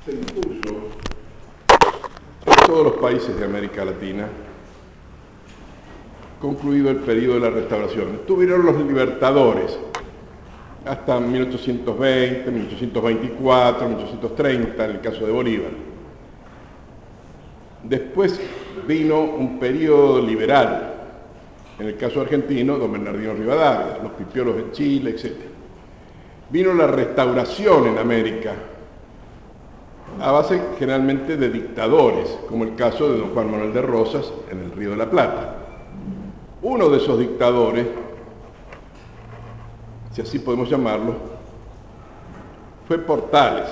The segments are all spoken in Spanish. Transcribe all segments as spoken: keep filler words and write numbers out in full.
se impuso en todos los países de América Latina, concluido el periodo de la Restauración. Estuvieron los libertadores hasta mil ochocientos veinte, mil ochocientos veinticuatro, mil ochocientos treinta, en el caso de Bolívar. Después vino un periodo liberal, en el caso argentino, don Bernardino Rivadavia, los pipiolos en Chile, etcétera. Vino la Restauración en América, a base generalmente de dictadores, como el caso de don Juan Manuel de Rosas en el Río de la Plata. Uno de esos dictadores, si así podemos llamarlo, fue Portales,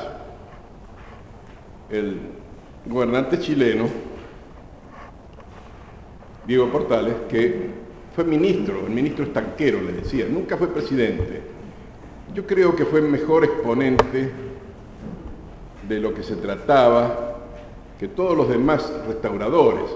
el gobernante chileno, Diego Portales, que fue ministro, el ministro estanquero, le decía, nunca fue presidente. Yo creo que fue el mejor exponente de lo que se trataba que todos los demás restauradores,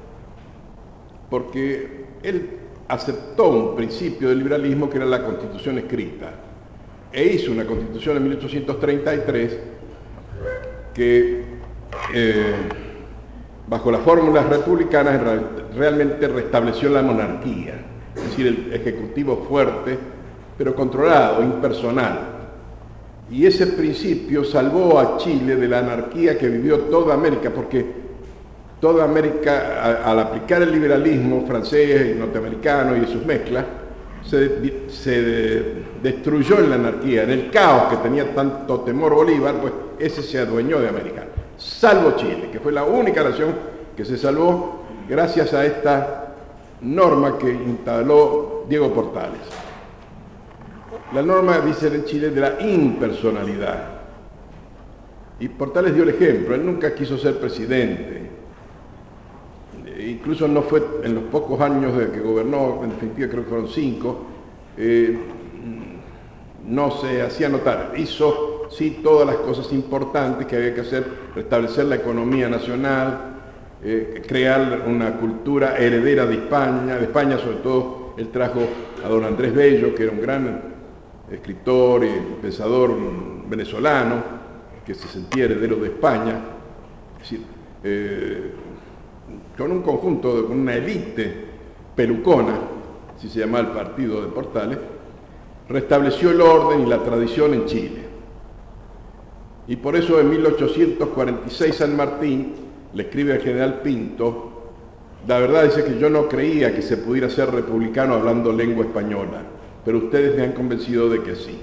porque él aceptó un principio del liberalismo que era la Constitución escrita, e hizo una Constitución en mil ochocientos treinta y tres que, eh, bajo las fórmulas republicanas, realmente restableció la monarquía, es decir, el ejecutivo fuerte, pero controlado, impersonal. Y ese principio salvó a Chile de la anarquía que vivió toda América, porque toda América, al aplicar el liberalismo francés y norteamericano y sus mezclas, se, se destruyó en la anarquía, en el caos que tenía tanto temor Bolívar, pues ese se adueñó de América, salvo Chile, que fue la única nación que se salvó gracias a esta norma que instaló Diego Portales. La norma, dice en Chile, de la impersonalidad. Y Portales dio el ejemplo, él nunca quiso ser presidente. Incluso no fue en los pocos años de que gobernó, en definitiva creo que fueron cinco, eh, no se hacía notar. Hizo, sí, todas las cosas importantes que había que hacer, restablecer la economía nacional, eh, crear una cultura heredera de España, de España sobre todo. Él trajo a don Andrés Bello, que era un gran escritor y pensador venezolano, que se sentía heredero de España, es decir, eh, con un conjunto, con una élite pelucona, así se llamaba el partido de Portales, restableció el orden y la tradición en Chile. Y por eso en mil ochocientos cuarenta y seis San Martín le escribe al general Pinto, la verdad dice que yo no creía que se pudiera ser republicano hablando lengua española, pero ustedes me han convencido de que sí.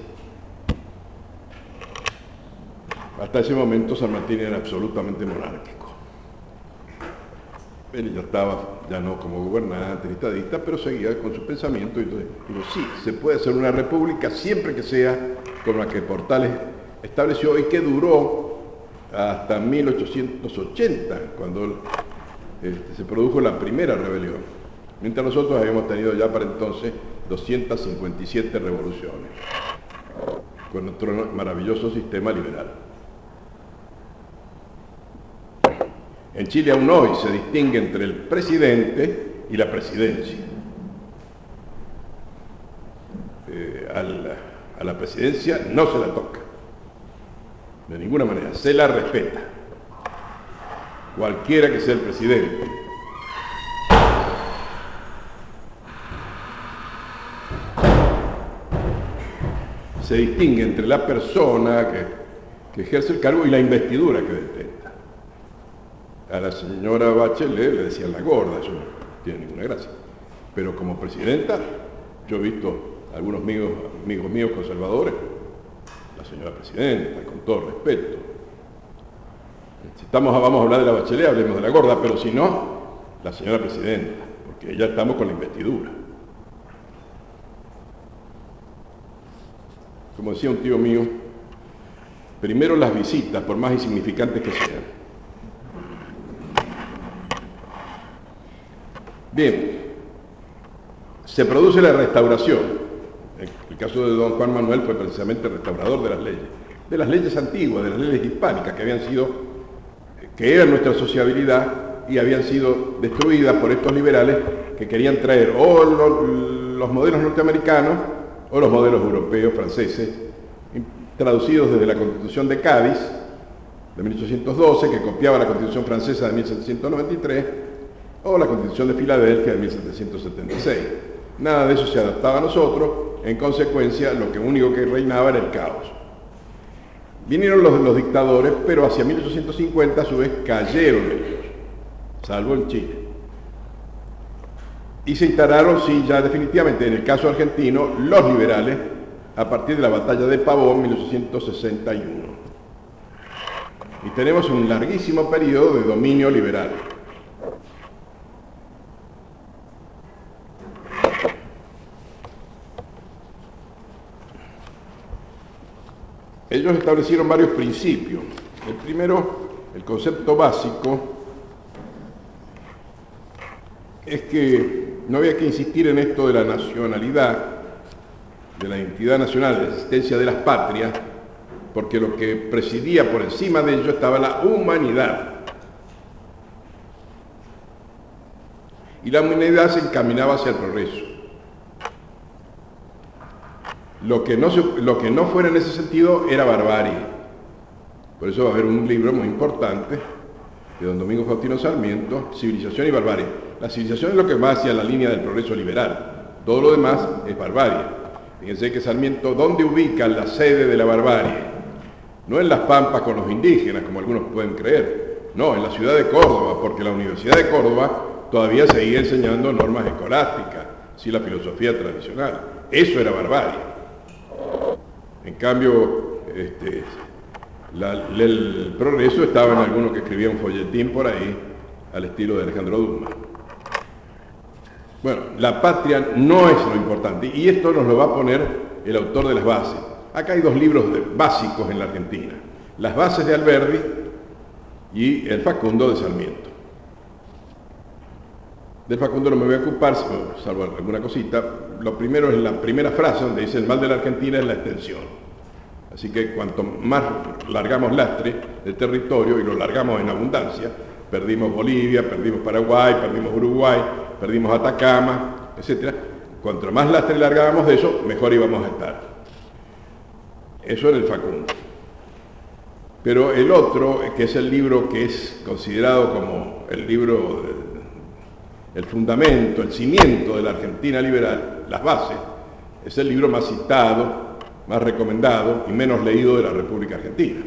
Hasta ese momento San Martín era absolutamente monárquico. Él ya estaba, ya no como gobernante ni estadista, pero seguía con su pensamiento. Y entonces digo, sí, se puede hacer una república siempre que sea como la que Portales estableció y que duró hasta mil ochocientos ochenta, cuando este, se produjo la primera rebelión. Mientras nosotros habíamos tenido ya para entonces doscientas cincuenta y siete revoluciones, con nuestro maravilloso sistema liberal. En Chile aún hoy se distingue entre el presidente y la presidencia. Eh, a, la, a la presidencia no se la toca, de ninguna manera, se la respeta, cualquiera que sea el presidente. Se distingue entre la persona que, que ejerce el cargo y la investidura que detenta. A la señora Bachelet le decían la gorda, eso no tiene ninguna gracia. Pero como presidenta, yo he visto algunos amigos, amigos míos conservadores, la señora presidenta, con todo respeto. Si estamos, vamos a hablar de la Bachelet, hablemos de la gorda, pero si no, la señora presidenta, porque ya estamos con la investidura. Como decía un tío mío, primero las visitas, por más insignificantes que sean. Bien, se produce la restauración. El caso de don Juan Manuel fue precisamente restaurador de las leyes, de las leyes antiguas, de las leyes hispánicas que habían sido, que eran nuestra sociabilidad y habían sido destruidas por estos liberales que querían traer o los, los modelos norteamericanos o los modelos europeos, franceses, traducidos desde la Constitución de Cádiz de mil ochocientos doce, que copiaba la Constitución francesa de mil setecientos noventa y tres, o la Constitución de Filadelfia de mil setecientos setenta y seis. Nada de eso se adaptaba a nosotros, en consecuencia, lo que único que reinaba era el caos. Vinieron los, los dictadores, pero hacia mil ochocientos cincuenta, a su vez, cayeron ellos, salvo en Chile. Y se instalaron, sí, ya definitivamente, en el caso argentino, los liberales, a partir de la batalla de Pavón, mil ochocientos sesenta y uno. Y tenemos un larguísimo periodo de dominio liberal. Ellos establecieron varios principios. El primero, el concepto básico, es que no había que insistir en esto de la nacionalidad, de la identidad nacional, de la existencia de las patrias, porque lo que presidía por encima de ello estaba la humanidad. Y la humanidad se encaminaba hacia el progreso. Lo que, no se, lo que no fuera en ese sentido era barbarie. Por eso va a haber un libro muy importante de don Domingo Faustino Sarmiento, Civilización y Barbarie. La civilización es lo que va hacia la línea del progreso liberal. Todo lo demás es barbarie. Fíjense que Sarmiento, ¿dónde ubica la sede de la barbarie? No en las pampas con los indígenas, como algunos pueden creer. No, en la ciudad de Córdoba, porque la Universidad de Córdoba todavía seguía enseñando normas escolásticas, sí, la filosofía tradicional. Eso era barbarie. En cambio, este, la, el progreso estaba en alguno que escribía un folletín por ahí, al estilo de Alejandro Dumas. Bueno, la patria no es lo importante, y esto nos lo va a poner el autor de las bases. Acá hay dos libros de, básicos en la Argentina: Las bases de Alberdi y El Facundo de Sarmiento. Del Facundo no me voy a ocupar, salvo alguna cosita. Lo primero es la primera frase, donde dice: el mal de la Argentina es la extensión. Así que cuanto más largamos lastre del territorio, y lo largamos en abundancia, perdimos Bolivia, perdimos Paraguay, perdimos Uruguay, perdimos Atacama, etcétera. Cuanto más lastre largábamos de eso, mejor íbamos a estar. Eso era el Facundo. Pero el otro, que es el libro que es considerado como el libro, el fundamento, el cimiento de la Argentina liberal, Las bases, es el libro más citado, más recomendado y menos leído de la República Argentina.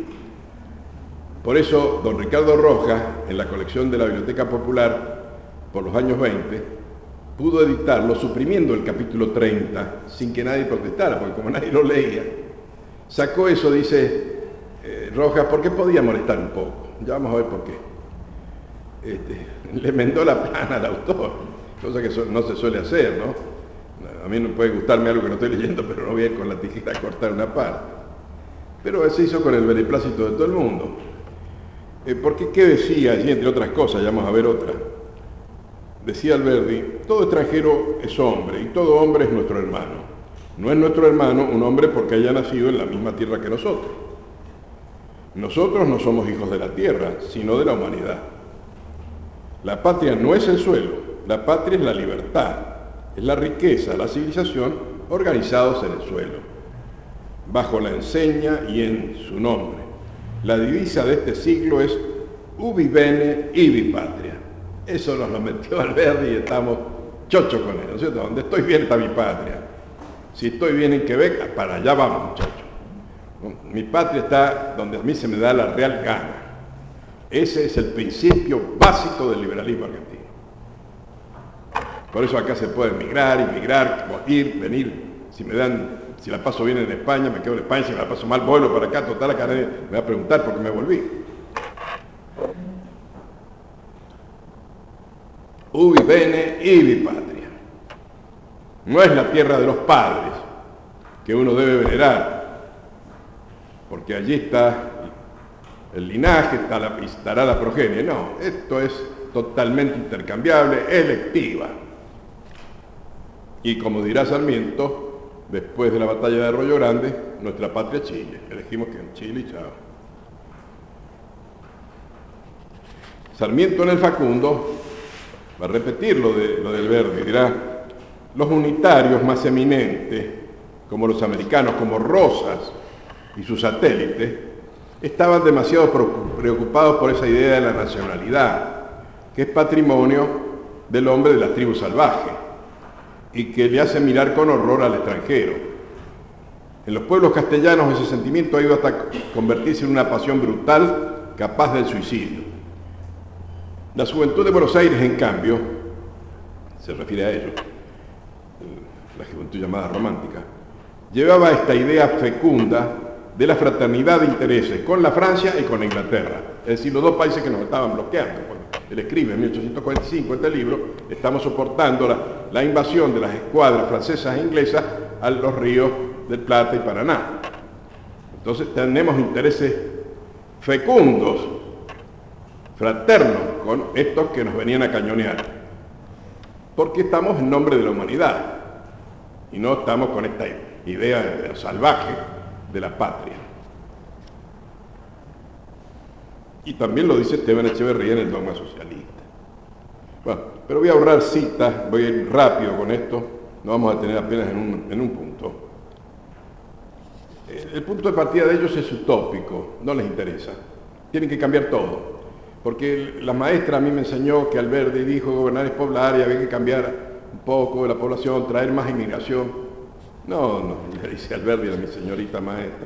Por eso, don Ricardo Rojas, en la colección de la Biblioteca Popular, por los años veinte, pudo editarlo suprimiendo el capítulo treinta, sin que nadie protestara, porque como nadie lo leía, sacó eso, dice eh, Rojas, porque podía molestar un poco. Ya vamos a ver por qué. Este, le mendó la plana al autor, cosa que no se suele hacer, ¿no? A mí no puede gustarme algo que no estoy leyendo, pero no voy a ir con la tijera a cortar una parte. Pero se hizo con el beneplácito de todo el mundo. Eh, porque, ¿qué decía allí, entre otras cosas? Ya vamos a ver otra. Decía Alberdi: todo extranjero es hombre, y todo hombre es nuestro hermano. No es nuestro hermano un hombre porque haya nacido en la misma tierra que nosotros. Nosotros no somos hijos de la tierra, sino de la humanidad. La patria no es el suelo, la patria es la libertad, es la riqueza, la civilización organizados en el suelo, bajo la enseña y en su nombre. La divisa de este siglo es ubi bene, ibi patria. Eso nos lo metió Alberdi y estamos chochos con él, ¿no es cierto? Donde estoy bien está mi patria. Si estoy bien en Quebec, para allá vamos, muchachos. Mi patria está donde a mí se me da la real gana. Ese es el principio básico del liberalismo argentino. Por eso acá se puede emigrar, inmigrar, ir, venir. Si me dan, si la paso bien en España, me quedo en España. Si me la paso mal, vuelvo para acá. Total, acá nadie me va a preguntar por qué me volví. Ubi bene, ibi patria. No es la tierra de los padres que uno debe venerar, porque allí está el linaje, está la, estará la progenie. No, esto es totalmente intercambiable, electiva. Y como dirá Sarmiento, después de la batalla de Arroyo Grande, nuestra patria es Chile. Elegimos que en Chile y chao. Sarmiento en el Facundo va a repetir lo de, lo del Verdi, dirá: los unitarios más eminentes, como los americanos, como Rosas y sus satélites, estaban demasiado preocupados por esa idea de la nacionalidad, que es patrimonio del hombre de la tribu salvaje y que le hace mirar con horror al extranjero. En los pueblos castellanos ese sentimiento ha ido hasta convertirse en una pasión brutal capaz del suicidio. La juventud de Buenos Aires, en cambio, se refiere a ello, la juventud llamada romántica, llevaba esta idea fecunda de la fraternidad de intereses con la Francia y con Inglaterra, es decir, los dos países que nos estaban bloqueando. Cuando él escribe en mil ochocientos cuarenta y cinco este libro, estamos soportando la, la invasión de las escuadras francesas e inglesas a los ríos del Plata y Paraná. Entonces tenemos intereses fecundos, fraternos, con estos que nos venían a cañonear, porque estamos en nombre de la humanidad y no estamos con esta idea salvaje de la patria. Y también lo dice Esteban Echeverría en el Dogma Socialista. Bueno, pero voy a ahorrar citas, voy a ir rápido con esto, no vamos a tener apenas en un, en un punto. El punto de partida de ellos es utópico, no les interesa, tienen que cambiar todo, porque la maestra a mí me enseñó que Alberdi dijo gobernar es poblar y había que cambiar un poco de la población, traer más inmigración. No, no, le dice Alberdi a mi señorita maestra.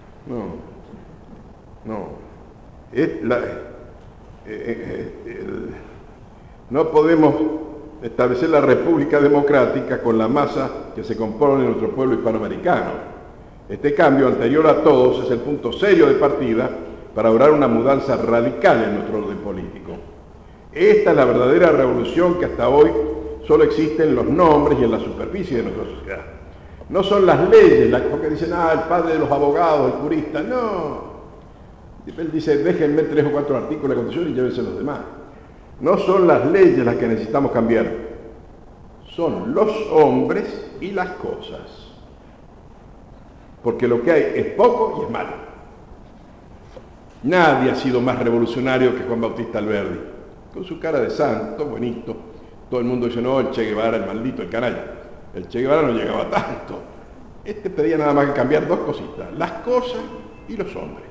No, no. Es la, eh, eh, el, no podemos establecer la república democrática con la masa que se compone en nuestro pueblo hispanoamericano. Este cambio anterior a todos es el punto serio de partida para lograr una mudanza radical en nuestro orden político. Esta es la verdadera revolución que hasta hoy solo existe en los nombres y en la superficie de nuestra sociedad. No son las leyes, las, porque dicen, ah, el padre de los abogados, el jurista, no. Él dice, déjenme tres o cuatro artículos de la Constitución y llévense los demás. No son las leyes las que necesitamos cambiar, son los hombres y las cosas. Porque lo que hay es poco y es malo. Nadie ha sido más revolucionario que Juan Bautista Alberdi, con su cara de santo, bonito. Todo el mundo dice, no, el Che Guevara, el maldito, el canalla. El Che Guevara no llegaba tanto. Este pedía nada más que cambiar dos cositas, las cosas y los hombres.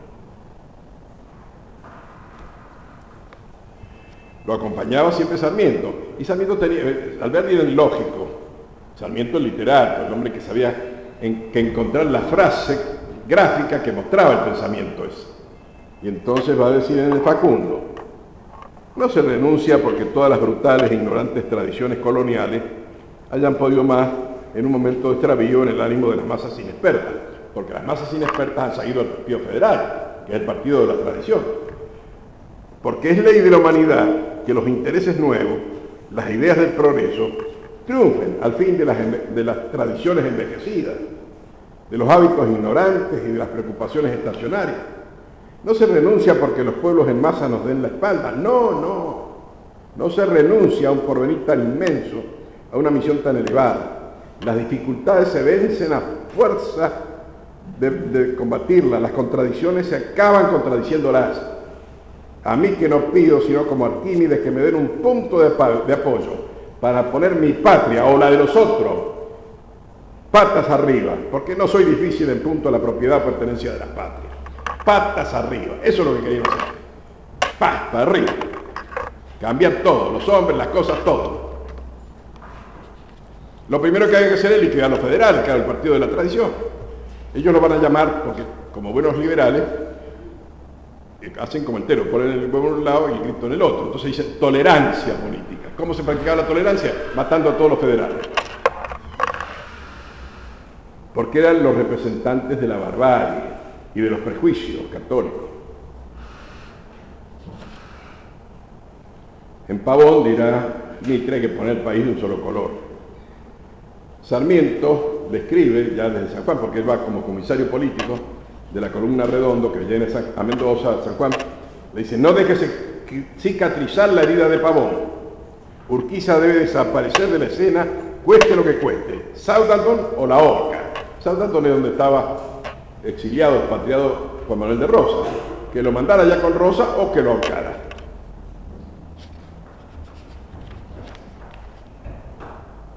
Lo acompañaba siempre Sarmiento. Y Sarmiento tenía, Alberdi era el lógico, Sarmiento el literato, el hombre que sabía en, que encontrar la frase gráfica que mostraba el pensamiento ese. Y entonces va a decir en el Facundo, no se renuncia porque todas las brutales e ignorantes tradiciones coloniales hayan podido más en un momento de extravío en el ánimo de las masas inexpertas, porque las masas inexpertas han seguido al Partido Federal, que es el partido de la tradición. Porque es ley de la humanidad que los intereses nuevos, las ideas del progreso, triunfen al fin de las, de las tradiciones envejecidas, de los hábitos ignorantes y de las preocupaciones estacionarias. No se renuncia porque los pueblos en masa nos den la espalda, no, no. No se renuncia a un porvenir tan inmenso, a una misión tan elevada. Las dificultades se vencen a fuerza de, de combatirlas, las contradicciones se acaban contradiciéndolas. A mí que no pido, sino como Arquímedes, que me den un punto de, de apoyo para poner mi patria o la de los otros patas arriba, porque no soy difícil en punto a la propiedad o pertenencia de las patrias. Patas arriba, eso es lo que queríamos hacer. Paz, para arriba. Cambiar todo, los hombres, las cosas, todo. Lo primero que hay que hacer es liquidar a los federales, que era el partido de la tradición. Ellos lo van a llamar, porque como buenos liberales, hacen como entero, ponen el huevo en un lado y el grito en el otro. Entonces dicen tolerancia política. ¿Cómo se practicaba la tolerancia? Matando a todos los federales. Porque eran los representantes de la barbarie y de los prejuicios católicos. En Pavón dirá Mitre que poner el país de un solo color. Sarmiento describe ya desde San Juan, porque él va como comisario político de la columna Redondo que viene a Mendoza, a San Juan, le dice, no déjese cicatrizar la herida de Pavón. Urquiza debe desaparecer de la escena, cueste lo que cueste. Southampton o la horca. Southampton es donde estaba exiliado, expatriado Juan Manuel de Rosas. Que lo mandara ya con Rosa o que lo ahorcara.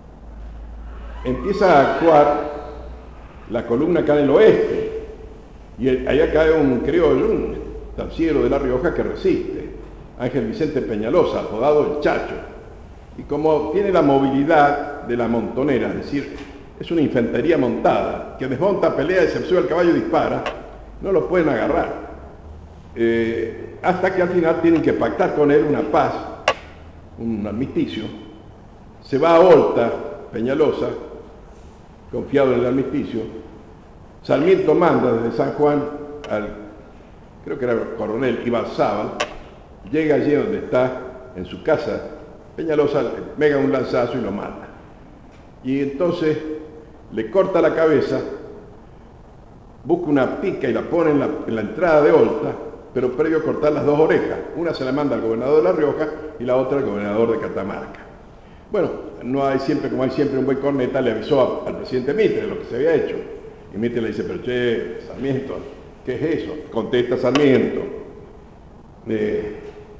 Empieza a actuar la columna acá en el oeste, Y el, allá cae un criollo, un estanciero de La Rioja que resiste, Ángel Vicente Peñalosa, apodado El Chacho. Y como tiene la movilidad de la montonera, es decir, es una infantería montada, que desmonta, pelea y se sube al caballo y dispara, no lo pueden agarrar. Eh, hasta que al final tienen que pactar con él una paz, un armisticio. Se va a Volta, Peñalosa, confiado en el armisticio. Sarmiento manda desde San Juan al, creo que era el coronel Ibarzábal, llega allí donde está, en su casa, Peñalosa le pega un lanzazo y lo mata. Y entonces le corta la cabeza, busca una pica y la pone en la, en la entrada de Volta, pero previo a cortar las dos orejas. Una se la manda al gobernador de La Rioja y la otra al gobernador de Catamarca. Bueno, no hay siempre, como hay siempre un buen corneta, le avisó a, al presidente Mitre de lo que se había hecho. Y Mitre le dice, pero che, Sarmiento, ¿qué es eso? Contesta Sarmiento. Eh,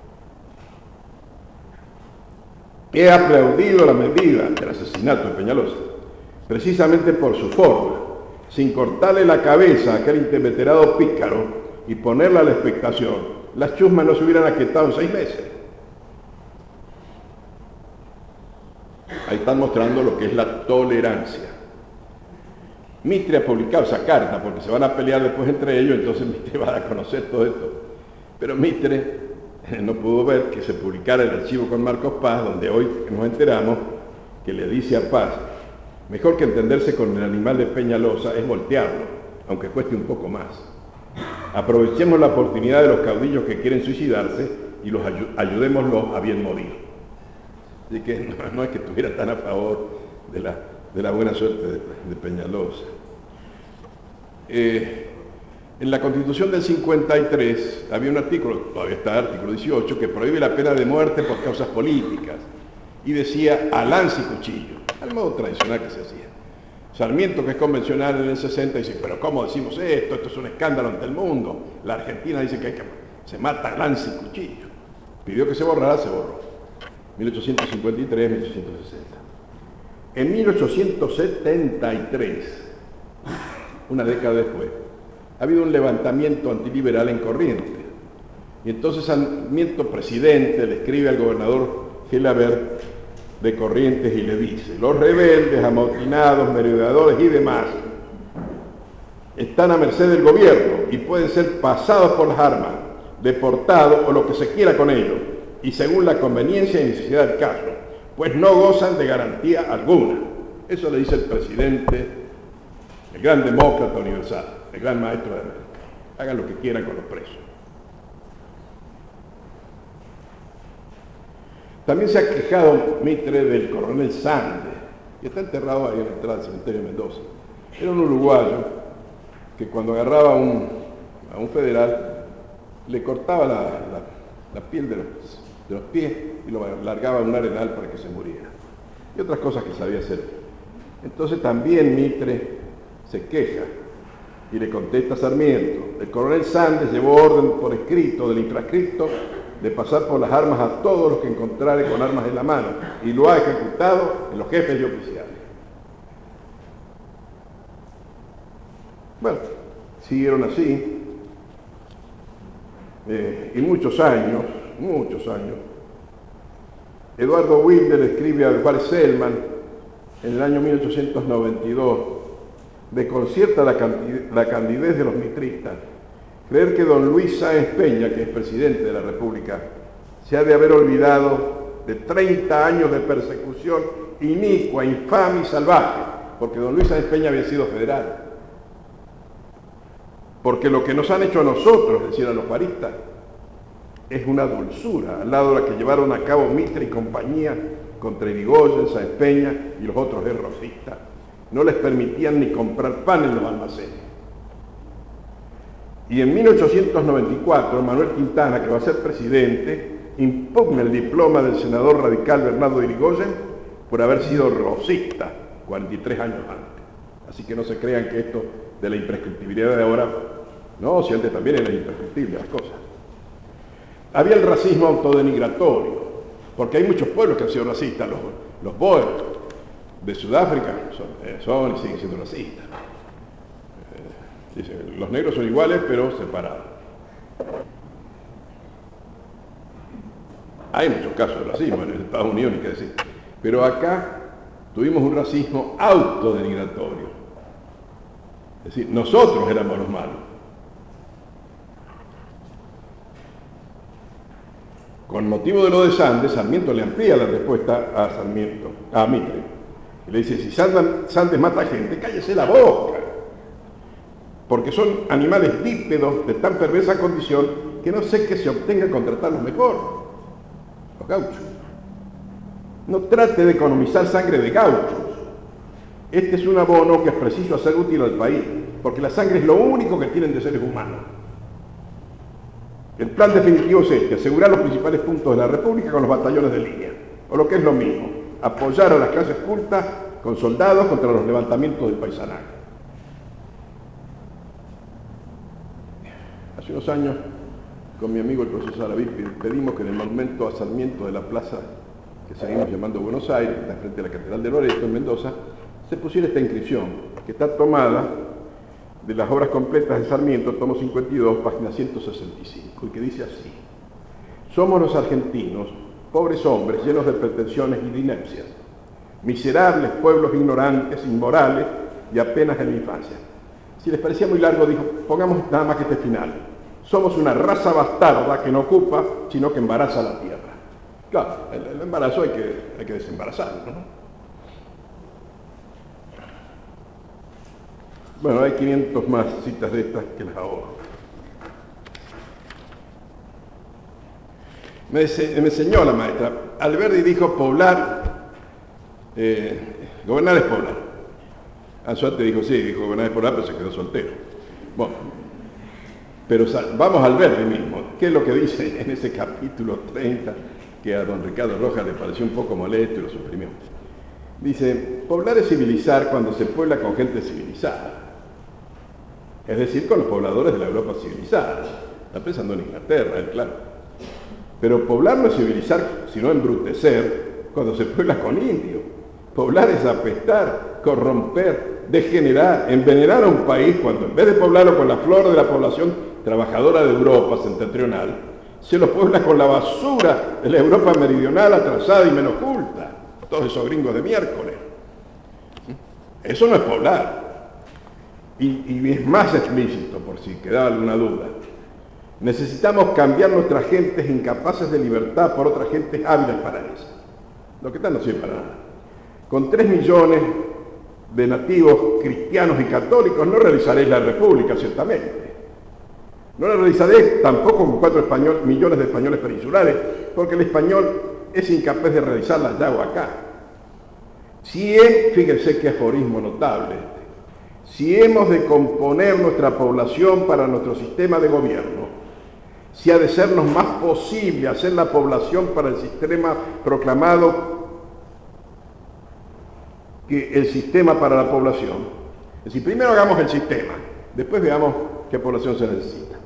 he aplaudido la medida del asesinato de Peñalosa, precisamente por su forma, sin cortarle la cabeza a aquel inveterado pícaro y ponerla a la expectación, las chusmas no se hubieran aquietado en seis meses. Ahí están mostrando lo que es la tolerancia. Mitre ha publicado esa carta porque se van a pelear después entre ellos, entonces Mitre va a conocer todo esto. Pero Mitre no pudo ver que se publicara el archivo con Marcos Paz, donde hoy nos enteramos que le dice a Paz, mejor que entenderse con el animal de Peñalosa es voltearlo, aunque cueste un poco más. Aprovechemos la oportunidad de los caudillos que quieren suicidarse y los ayu ayudémoslos a bien morir. Así que no, no es que estuviera tan a favor de la, de la buena suerte de, de Peñalosa. Eh, en la Constitución del cincuenta y tres había un artículo, todavía está el artículo dieciocho, que prohíbe la pena de muerte por causas políticas. Y decía a lanza y cuchillo, al modo tradicional que se hacía. Sarmiento, que es convencional en el sesenta, dice, pero ¿cómo decimos esto? Esto es un escándalo ante el mundo. La Argentina dice que, hay que se mata a lanza y cuchillo. Pidió que se borrara, se borró. mil ochocientos cincuenta y tres, mil ochocientos sesenta. En mil ochocientos setenta y tres, una década después, ha habido un levantamiento antiliberal en Corrientes. Y entonces Sarmiento, presidente, le escribe al gobernador Gelabert de Corrientes y le dice, los rebeldes, amotinados, merodeadores y demás están a merced del gobierno y pueden ser pasados por las armas, deportados o lo que se quiera con ellos, y según la conveniencia y necesidad del caso, pues no gozan de garantía alguna. Eso le dice el presidente, el gran demócrata universal, el gran maestro de América. Hagan lo que quieran con los presos. También se ha quejado Mitre del coronel Sande, que está enterrado ahí en la entrada del cementerio de Mendoza. Era un uruguayo que cuando agarraba a un, a un federal le cortaba la, la, la piel de los, de los pies y lo largaba a un arenal para que se muriera. Y otras cosas que sabía hacer. Entonces también Mitre se queja y le contesta a Sarmiento. El coronel Sande llevó orden por escrito del infrascripto de pasar por las armas a todos los que encontrare con armas en la mano, y lo ha ejecutado en los jefes y oficiales. Bueno, siguieron así, eh, y muchos años, muchos años, Eduardo Wilder escribe a Juárez Selman en el año mil ochocientos noventa y dos, desconcierta la, la candidez de los mitristas. Creer que don Luis Sáenz Peña, que es presidente de la República, se ha de haber olvidado de treinta años de persecución inicua, infame y salvaje, porque don Luis Sáenz Peña había sido federal. Porque lo que nos han hecho a nosotros, decían los juaristas, es una dulzura, al lado de la que llevaron a cabo Mitre y compañía contra Irigoyen, Sáenz Peña y los otros rosistas. No les permitían ni comprar pan en los almacenes. Y en mil ochocientos noventa y cuatro, Manuel Quintana, que va a ser presidente, impugna el diploma del senador radical Bernardo Irigoyen por haber sido rosista cuarenta y tres años antes. Así que no se crean que esto de la imprescriptibilidad de ahora, no, si antes también era imprescriptible las cosas. Había el racismo autodenigratorio, porque hay muchos pueblos que han sido racistas. Los, los boers de Sudáfrica son, eh, son y siguen siendo racistas. Dice, los negros son iguales, pero separados. Hay muchos casos de racismo en Estados Unidos, ni qué decir. Pero acá tuvimos un racismo autodenigratorio. Es decir, nosotros éramos los malos. Con motivo de lo de Sandes, Sarmiento le amplía la respuesta a Sarmiento, a Mitre. Y le dice, si Sandes mata gente, cállese la boca. Porque son animales bípedos de tan perversa condición que no sé qué se obtenga con tratarlos mejor. Los gauchos. No trate de economizar sangre de gauchos. Este es un abono que es preciso hacer útil al país, porque la sangre es lo único que tienen de seres humanos. El plan definitivo es este, asegurar los principales puntos de la República con los batallones de línea, o lo que es lo mismo, apoyar a las clases cultas con soldados contra los levantamientos del paisanaje. Hace unos años, con mi amigo el profesor Saraví, pedimos que en el monumento a Sarmiento de la plaza que seguimos llamando Buenos Aires, que está frente a la Catedral de Loreto, en Mendoza, se pusiera esta inscripción, que está tomada de las obras completas de Sarmiento, tomo cincuenta y dos, página ciento sesenta y cinco, y que dice así: somos los argentinos, pobres hombres llenos de pretensiones y de inepcias, miserables pueblos ignorantes, inmorales y apenas en la infancia. Si les parecía muy largo, dijo, pongamos nada más que este final: somos una raza bastarda que no ocupa, sino que embaraza la tierra. Claro, el, el embarazo hay que, hay que desembarazarlo, ¿no? Bueno, hay quinientas más citas de estas que las ahorro. Me, me enseñó la maestra, Alberdi dijo poblar, eh, gobernar es poblar. Anzuate dijo, sí, dijo gobernar es poblar, pero se quedó soltero. Bueno, pero vamos a Alberdi mismo. ¿Qué es lo que dice en ese capítulo treinta que a don Ricardo Rojas le pareció un poco molesto y lo suprimió? Dice, poblar es civilizar cuando se puebla con gente civilizada. Es decir, con los pobladores de la Europa civilizada. Está pensando en Inglaterra, él, claro. Pero poblar no es civilizar, sino embrutecer cuando se puebla con indios. Poblar es apestar, corromper, degenerar, envenenar a un país cuando en vez de poblarlo con la flor de la población trabajadora de Europa septentrional, se lo puebla con la basura de la Europa meridional atrasada y menos culta. Todos esos gringos de miércoles. Eso no es poblar. Y, y es más explícito, por si quedaba alguna duda. Necesitamos cambiar nuestras gentes incapaces de libertad por otras gentes hábiles para eso. Lo que tal no sirve para nada. Con tres millones de nativos cristianos y católicos no realizaréis la república, ciertamente. No la realizaréis tampoco con cuatro español, millones de españoles peninsulares, porque el español es incapaz de realizarla allá o acá. Si él, fíjense qué aforismo notable, si hemos de componer nuestra población para nuestro sistema de gobierno, si ha de sernos más posible hacer la población para el sistema proclamado que el sistema para la población. Es decir, primero hagamos el sistema, después veamos qué población se necesita.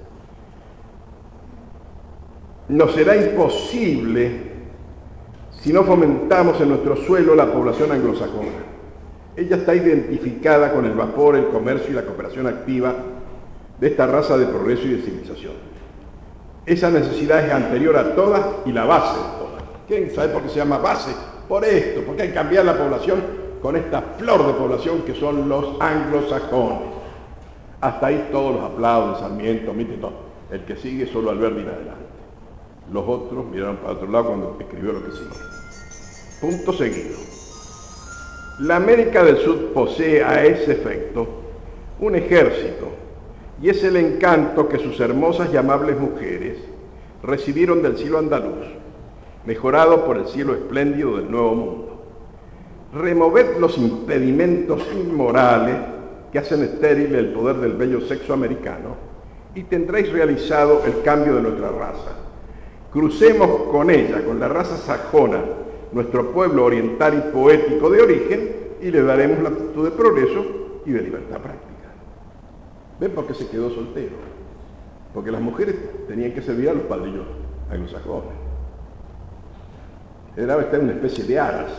Nos será imposible si no fomentamos en nuestro suelo la población anglosajona. Ella está identificada con el vapor, el comercio y la cooperación activa de esta raza de progreso y de civilización. Esa necesidad es anterior a todas y la base de todas. ¿Quién sabe por qué se llama base? Por esto, porque hay que cambiar la población con esta flor de población que son los anglosajones. Hasta ahí todos los aplauden, Sarmiento, Mitre, todo. El que sigue solo Alberdi en adelante. Los otros miraron para otro lado cuando escribió lo que sigue. Punto seguido. La América del Sur posee a ese efecto un ejército, y es el encanto que sus hermosas y amables mujeres recibieron del cielo andaluz, mejorado por el cielo espléndido del Nuevo Mundo. Removed los impedimentos inmorales que hacen estéril el poder del bello sexo americano y tendréis realizado el cambio de nuestra raza. Crucemos con ella, con la raza sajona, nuestro pueblo oriental y poético de origen, y le daremos la actitud de progreso y de libertad práctica. ¿Ven por qué se quedó soltero? Porque las mujeres tenían que servir a los padrillos anglosajones. Era estar en una especie de aras.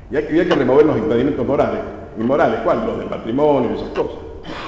Y había que remover los impedimentos morales. ¿Y morales cuáles? Los del matrimonio y esas cosas.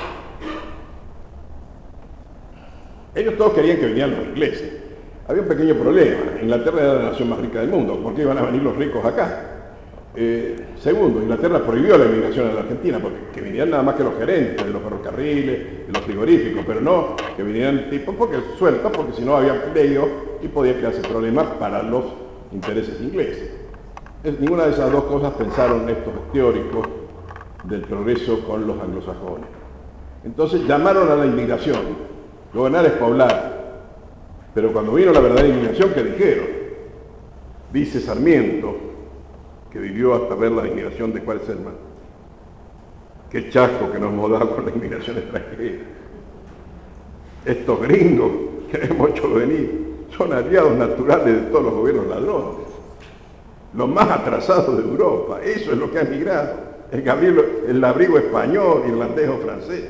Ellos todos querían que vinieran los ingleses. Había un pequeño problema. Inglaterra era la nación más rica del mundo. ¿Por qué iban a venir los ricos acá? Eh, segundo, Inglaterra prohibió la inmigración a la Argentina, porque que vinieran nada más que los gerentes de los ferrocarriles, de los frigoríficos, pero no que vinieran tipos porque sueltos, porque si no había empleo y podía crearse problemas para los intereses ingleses. Es, ninguna de esas dos cosas pensaron estos teóricos del progreso con los anglosajones. Entonces llamaron a la inmigración. Gobernar es poblar. Pero cuando vino la verdadera inmigración, ¿qué dijeron? Dice Sarmiento, que vivió hasta ver la inmigración de Juárez Selman. Qué chasco que nos hemos dado con la inmigración extranjera. Estos gringos que hemos hecho venir son aliados naturales de todos los gobiernos ladrones, los más atrasados de Europa. Eso es lo que ha emigrado. El, Gabriel, el abrigo español, irlandés o francés.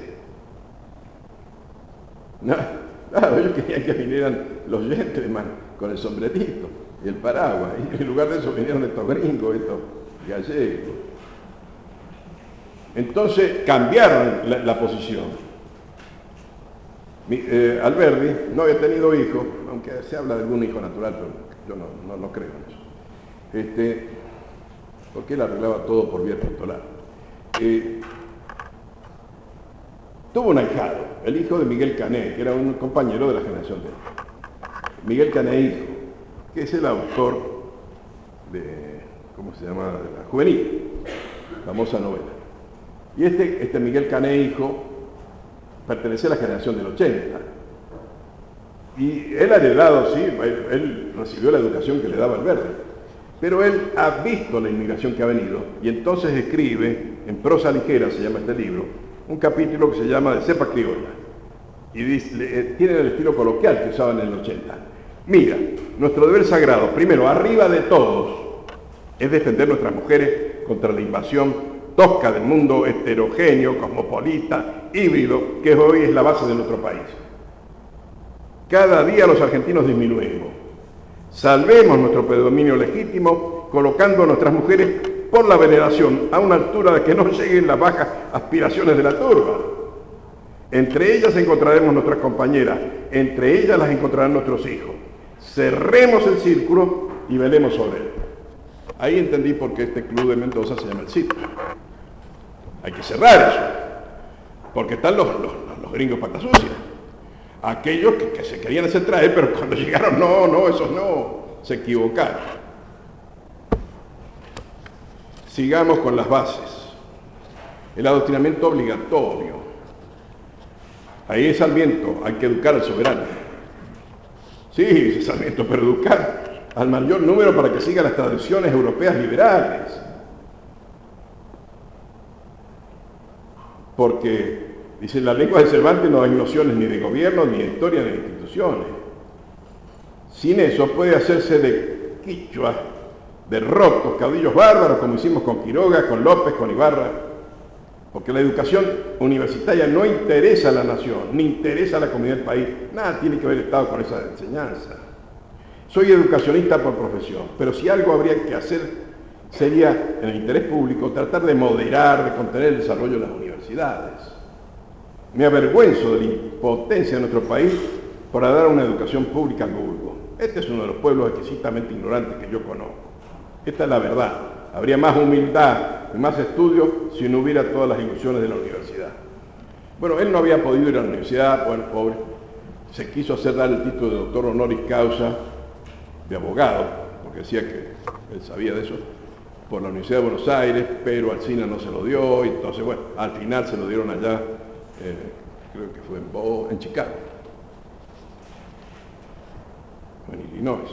Nada, nada, ellos querían que vinieran los gentleman con el sombrerito y el paraguas, y en lugar de eso vinieron estos gringos, estos gallegos. Entonces cambiaron la, la posición. Mi, eh, Alberdi no había tenido hijos, aunque se habla de algún hijo natural, pero yo no, no, no creo en eso. Este, porque él arreglaba todo por vía epistolar. Eh, tuvo un ahijado, el hijo de Miguel Cané, que era un compañero de la generación de él. Miguel Cané hijo, que es el autor de, ¿cómo se llama?, de la Juvenil, famosa novela. Y este, este Miguel Cané hijo pertenece a la generación del ochenta. Y él ha heredado, sí, él, él recibió la educación que le daba Alberdi, pero él ha visto la inmigración que ha venido y entonces escribe, en prosa ligera se llama este libro, un capítulo que se llama De cepa criolla. Y dice, tiene el estilo coloquial que usaban en el ochenta. Mira, nuestro deber sagrado, primero, arriba de todos, es defender nuestras mujeres contra la invasión tosca del mundo heterogéneo, cosmopolita, híbrido, que hoy es la base de nuestro país. Cada día los argentinos disminuimos. Salvemos nuestro predominio legítimo colocando a nuestras mujeres por la veneración a una altura de que no lleguen las bajas aspiraciones de la turba. Entre ellas encontraremos nuestras compañeras, entre ellas las encontrarán nuestros hijos. Cerremos el círculo y velemos sobre él. Ahí entendí por qué este club de Mendoza se llama el círculo. Hay que cerrar eso, porque están los, los, los gringos patas sucias. Aquellos que, que se querían hacer traer, pero cuando llegaron, no, no, esos no, se equivocaron. Sigamos con las bases. El adoctrinamiento obligatorio. Ahí es Sarmiento, hay que educar al soberano. Sí, dice Sarmiento, pero educar al mayor número para que siga las tradiciones europeas liberales. Porque, dice, en la lengua de Cervantes no hay nociones ni de gobierno, ni de historia, ni de instituciones. Sin eso puede hacerse de quichua, de rocos, caudillos bárbaros, como hicimos con Quiroga, con López, con Ibarra. Porque la educación universitaria no interesa a la nación, ni interesa a la comunidad del país. Nada tiene que ver el Estado con esa enseñanza. Soy educacionista por profesión, pero si algo habría que hacer sería, en el interés público, tratar de moderar, de contener el desarrollo de las universidades. Me avergüenzo de la impotencia de nuestro país para dar una educación pública al vulgo. Este es uno de los pueblos exquisitamente ignorantes que yo conozco. Esta es la verdad. Habría más humildad y más estudio si no hubiera todas las ilusiones de la universidad. Bueno, él no había podido ir a la universidad, bueno, pobre. Se quiso hacer dar el título de doctor honoris causa de abogado, porque decía que él sabía de eso, por la Universidad de Buenos Aires, pero Alsina no se lo dio, y entonces, bueno, al final se lo dieron allá, eh, creo que fue en, Bo, en Chicago, o en Illinois.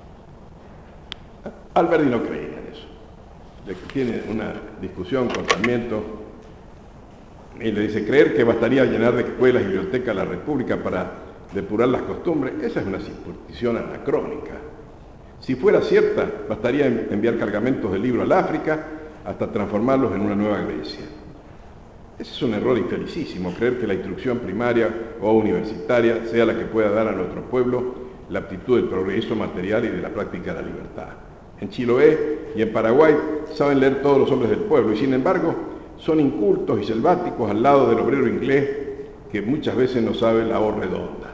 Alberdi no creía en eso. Le tiene una discusión con Sarmiento y le dice, creer que bastaría llenar de escuelas y bibliotecas la República para depurar las costumbres, esa es una superstición anacrónica. Si fuera cierta, bastaría enviar cargamentos de libros al África hasta transformarlos en una nueva Grecia. Ese es un error infelicísimo, creer que la instrucción primaria o universitaria sea la que pueda dar a nuestro pueblo la aptitud del progreso material y de la práctica de la libertad. En Chiloé y en Paraguay saben leer todos los hombres del pueblo, y sin embargo son incultos y selváticos al lado del obrero inglés que muchas veces no sabe la O redonda.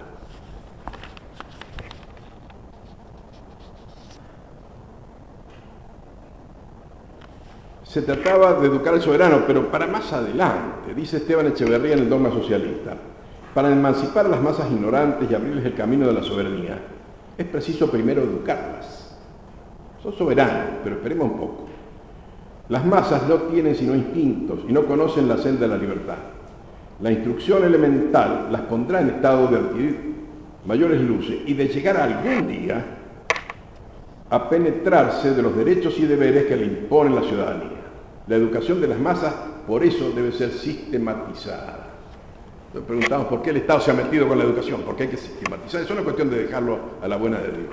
Se trataba de educar al soberano, pero para más adelante, dice Esteban Echeverría en el Dogma Socialista, para emancipar a las masas ignorantes y abrirles el camino de la soberanía, es preciso primero educarlas. Son soberanos, pero esperemos un poco. Las masas no tienen sino instintos y no conocen la senda de la libertad. La instrucción elemental las pondrá en estado de adquirir mayores luces y de llegar algún día a penetrarse de los derechos y deberes que le impone la ciudadanía. La educación de las masas, por eso, debe ser sistematizada. Nos preguntamos por qué el Estado se ha metido con la educación, por qué hay que sistematizar. Eso no es cuestión de dejarlo a la buena de Dios.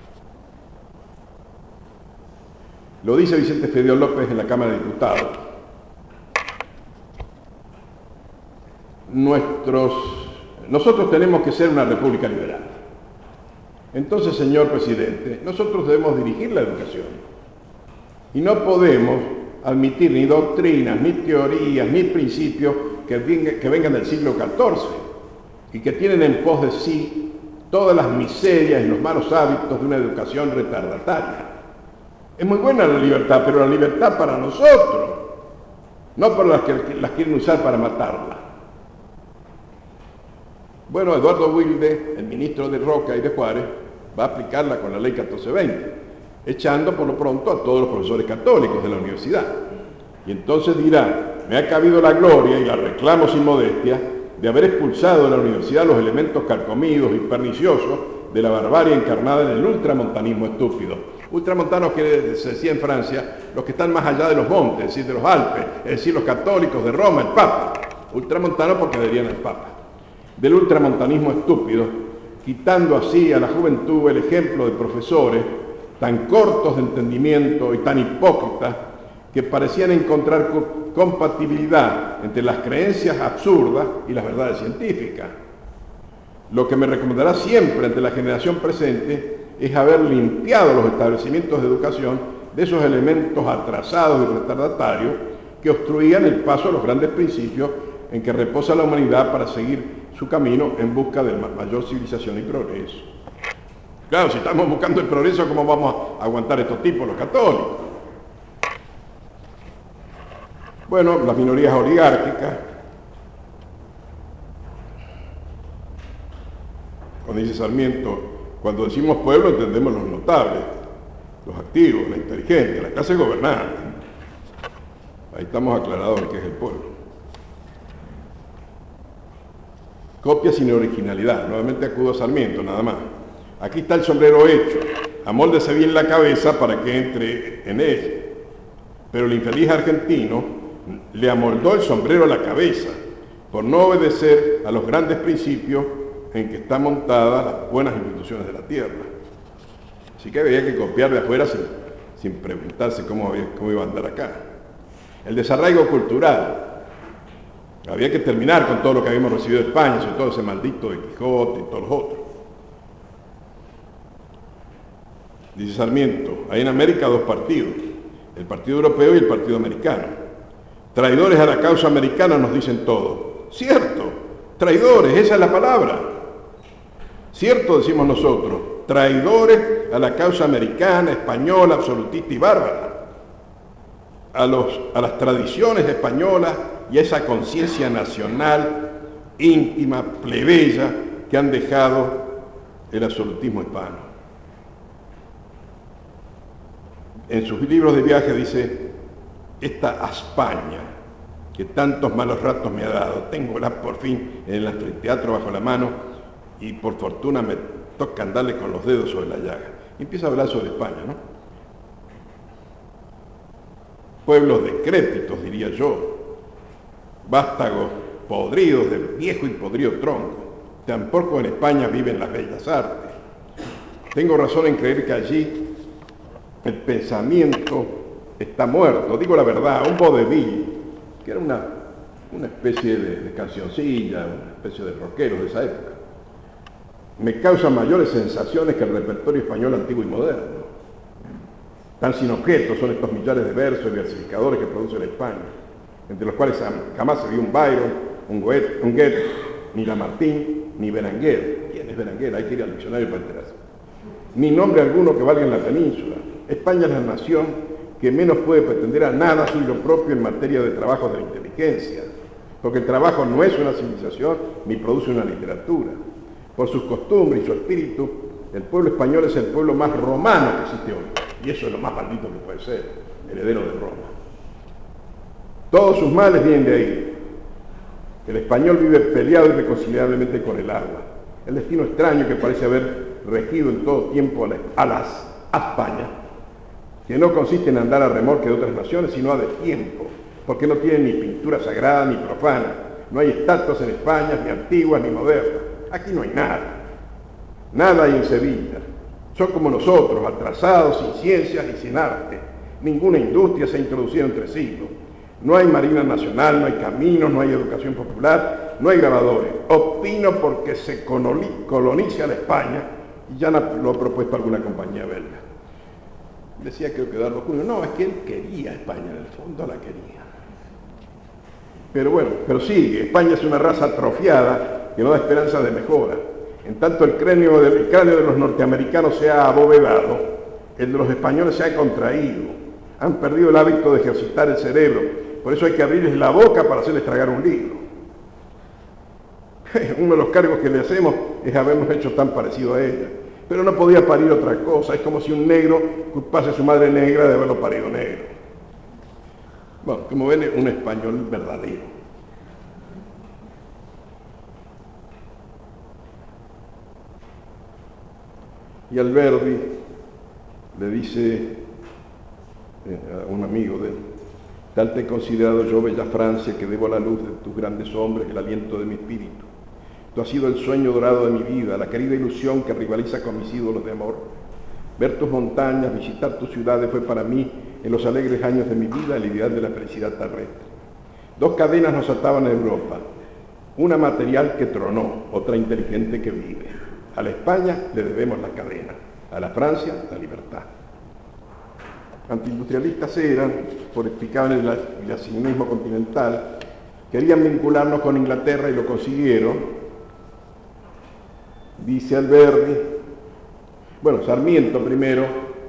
Lo dice Vicente Fedeo López en la Cámara de Diputados. Nuestros, nosotros tenemos que ser una república liberal. Entonces, señor presidente, nosotros debemos dirigir la educación. Y no podemos admitir ni doctrinas, ni teorías, ni principios que, venga, que vengan del siglo catorce y que tienen en pos de sí todas las miserias y los malos hábitos de una educación retardataria. Es muy buena la libertad, pero la libertad para nosotros, no para las que las quieren usar para matarla. Bueno, Eduardo Wilde, el ministro de Roca y de Juárez, va a aplicarla con la ley catorce veinte, echando por lo pronto a todos los profesores católicos de la universidad. Y entonces dirá, me ha cabido la gloria, y la reclamo sin modestia, de haber expulsado de la universidad los elementos carcomidos y perniciosos de la barbarie encarnada en el ultramontanismo estúpido. Ultramontanos, que se decía en Francia, los que están más allá de los montes, es decir, de los Alpes, es decir, los católicos de Roma, el Papa. Ultramontanos porque adherían al Papa. Del ultramontanismo estúpido, quitando así a la juventud el ejemplo de profesores tan cortos de entendimiento y tan hipócritas que parecían encontrar co- compatibilidad entre las creencias absurdas y las verdades científicas. Lo que me recomendará siempre ante la generación presente es haber limpiado los establecimientos de educación de esos elementos atrasados y retardatarios que obstruían el paso a los grandes principios en que reposa la humanidad para seguir su camino en busca de mayor civilización y progreso. Claro, si estamos buscando el progreso, ¿cómo vamos a aguantar estos tipos, los católicos? Bueno, las minorías oligárquicas, cuando dice Sarmiento, cuando decimos pueblo entendemos los notables, los activos, la inteligencia, la clase gobernante. Ahí estamos aclarados en qué es el pueblo. Copia sin originalidad, nuevamente acudo a Sarmiento, nada más. Aquí está el sombrero hecho, amóldese bien la cabeza para que entre en él. Pero el infeliz argentino le amoldó el sombrero a la cabeza por no obedecer a los grandes principios en que están montadas las buenas instituciones de la tierra. Así que había que copiar de afuera sin, sin preguntarse cómo, había, cómo iba a andar acá. El desarraigo cultural. Había que terminar con todo lo que habíamos recibido de España, sobre todo ese maldito de Quijote y todos los otros. Dice Sarmiento, hay en América dos partidos, el Partido Europeo y el Partido Americano. Traidores a la causa americana nos dicen todos. Cierto, traidores, esa es la palabra. Cierto, decimos nosotros, traidores a la causa americana, española, absolutista y bárbara. A, los, a las tradiciones españolas y a esa conciencia nacional, íntima, plebeya, que han dejado el absolutismo hispano. En sus libros de viaje dice, esta España, que tantos malos ratos me ha dado, tengola por fin en el anfiteatro bajo la mano, y por fortuna me toca andarle con los dedos sobre la llaga. Y empieza a hablar sobre España, ¿no? Pueblos decrépitos, diría yo, vástagos podridos de viejo y podrido tronco. Tampoco en España viven las bellas artes. Tengo razón en creer que allí el pensamiento está muerto. Digo la verdad, un vodevil, que era una, una especie de, de cancioncilla, una especie de rockero de esa época, me causa mayores sensaciones que el repertorio español antiguo y moderno. Tan sin objeto son estos millares de versos y versificadores que produce la España, entre los cuales jamás se vio un Byron, un Goethe, un Goethe ni Lamartine, ni Berenguer. ¿Quién es Berenguer? Hay que ir al diccionario para enterarse. Ni nombre alguno que valga en la península. España es la nación que menos puede pretender a nada suyo propio en materia de trabajo de la inteligencia, porque el trabajo no es una civilización ni produce una literatura. Por sus costumbres y su espíritu, el pueblo español es el pueblo más romano que existe hoy, y eso es lo más maldito que puede ser, heredero de Roma. Todos sus males vienen de ahí. El español vive peleado irreconciliablemente con el agua. El destino extraño que parece haber regido en todo tiempo a, la, a las a España, que no consiste en andar a remolque de otras naciones, sino a destiempo, porque no tiene ni pintura sagrada ni profana. No hay estatuas en España, ni antiguas ni modernas. Aquí no hay nada. Nada hay en Sevilla. Son como nosotros, atrasados, sin ciencias y sin arte. Ninguna industria se ha introducido entre siglos. No hay marina nacional, no hay caminos, no hay educación popular, no hay grabadores. Opino porque se coloniza la España, y ya lo ha propuesto alguna compañía belga. Decía, creo que Eduardo Junio, no, es que él quería España, en el fondo la quería. Pero bueno, pero sí, España es una raza atrofiada que no da esperanza de mejora. En tanto el cráneo, de, el cráneo de los norteamericanos se ha abovedado, el de los españoles se ha contraído. Han perdido el hábito de ejercitar el cerebro. Por eso hay que abrirles la boca para hacerles tragar un libro. Uno de los cargos que le hacemos es habernos hecho tan parecido a ella. Pero no podía parir otra cosa. Es como si un negro culpase a su madre negra de haberlo parido negro. Bueno, como ven, un español verdadero. Y Alberdi le dice a un amigo de él: tal te he considerado yo, bella Francia, que debo a la luz de tus grandes hombres el aliento de mi espíritu. Tú has sido el sueño dorado de mi vida, la querida ilusión que rivaliza con mis ídolos de amor. Ver tus montañas, visitar tus ciudades fue para mí, en los alegres años de mi vida, el ideal de la felicidad terrestre. Dos cadenas nos ataban a Europa, una material que tronó, otra inteligente que vive. A la España le debemos la cadena, a la Francia la libertad. Antiindustrialistas eran, por explicar en el nacionalismo continental, querían vincularnos con Inglaterra y lo consiguieron. Dice Alberdi, bueno, Sarmiento primero,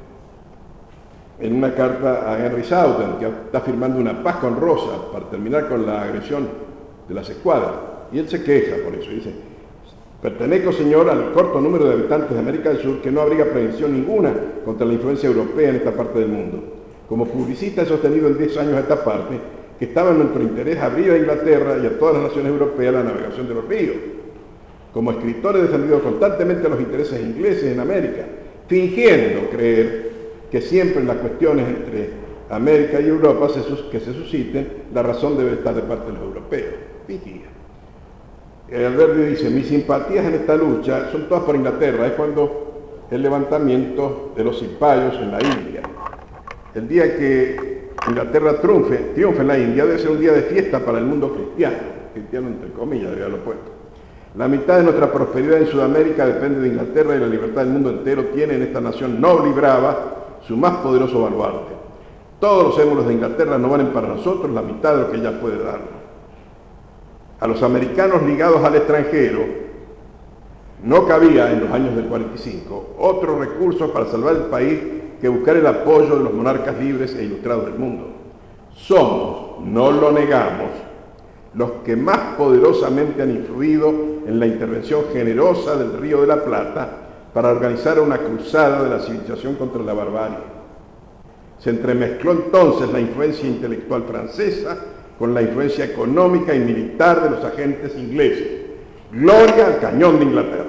en una carta a Henry Southern, que está firmando una paz con Rosa para terminar con la agresión de las escuadras, y él se queja por eso, dice: pertenezco, señor, al corto número de habitantes de América del Sur que no habría prevención ninguna contra la influencia europea en esta parte del mundo. Como publicista he sostenido en diez años a esta parte que estaba en nuestro interés abrir a Inglaterra y a todas las naciones europeas la navegación de los ríos. Como escritor he defendido constantemente los intereses ingleses en América, fingiendo creer que siempre en las cuestiones entre América y Europa se sus, que se susciten, la razón debe estar de parte de los europeos. Fingía. Alberdi dice: mis simpatías en esta lucha son todas por Inglaterra. Es cuando el levantamiento de los cipayos en la India. El día que Inglaterra triunfe, triunfe en la India debe ser un día de fiesta para el mundo cristiano, cristiano entre comillas, debe haberlo puesto. La mitad de nuestra prosperidad en Sudamérica depende de Inglaterra y la libertad del mundo entero tiene en esta nación noble y brava su más poderoso baluarte. Todos los émulos de Inglaterra no valen para nosotros la mitad de lo que ella puede darnos. A los americanos ligados al extranjero no cabía en los años del cuarenta y cinco otro recurso para salvar el país que buscar el apoyo de los monarcas libres e ilustrados del mundo. Somos, no lo negamos, los que más poderosamente han influido en la intervención generosa del Río de la Plata para organizar una cruzada de la civilización contra la barbarie. Se entremezcló entonces la influencia intelectual francesa con la influencia económica y militar de los agentes ingleses. Gloria al cañón de Inglaterra.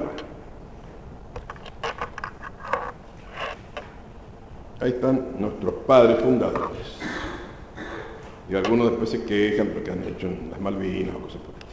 Ahí están nuestros padres fundadores. Y algunos después se quejan porque han hecho en las Malvinas o cosas por el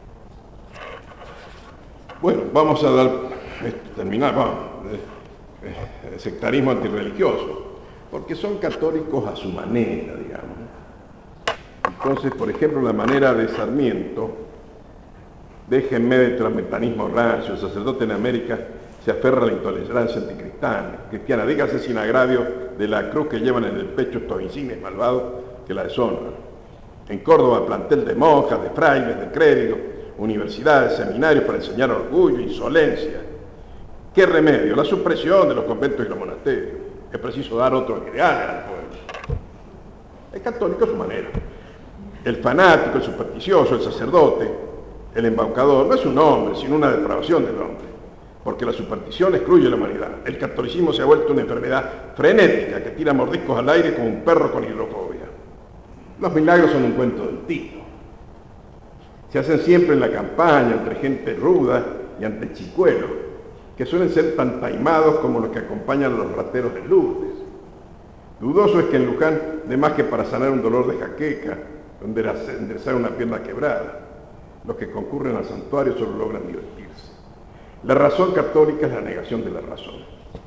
estilo. Bueno, vamos a dar, terminar, vamos, eh, eh, sectarismo antirreligioso, porque son católicos a su manera, digamos. Entonces, por ejemplo, la manera de Sarmiento, déjenme de trametanismo rancio, el sacerdote en América se aferra a la intolerancia anticristiana, cristiana, dígase sin agravio de la cruz que llevan en el pecho estos insignes malvados que la deshonran. En Córdoba, plantel de monjas, de frailes, de clérigos, universidades, seminarios para enseñar orgullo, insolencia. ¿Qué remedio? La supresión de los conventos y los monasterios. Es preciso dar otro ideal al pueblo. El católico a su manera. El fanático, el supersticioso, el sacerdote, el embaucador, no es un hombre, sino una depravación del hombre. Porque la superstición excluye a la humanidad. El catolicismo se ha vuelto una enfermedad frenética que tira mordiscos al aire como un perro con hidrofobia. Los milagros son un cuento del tío. Se hacen siempre en la campaña, entre gente ruda y ante chicuelos, que suelen ser tan taimados como los que acompañan a los rateros de Lourdes. Dudoso es que en Luján, de más que para sanar un dolor de jaqueca, enderezar una pierna quebrada, los que concurren al santuario solo logran divertirse. La razón católica es la negación de la razón.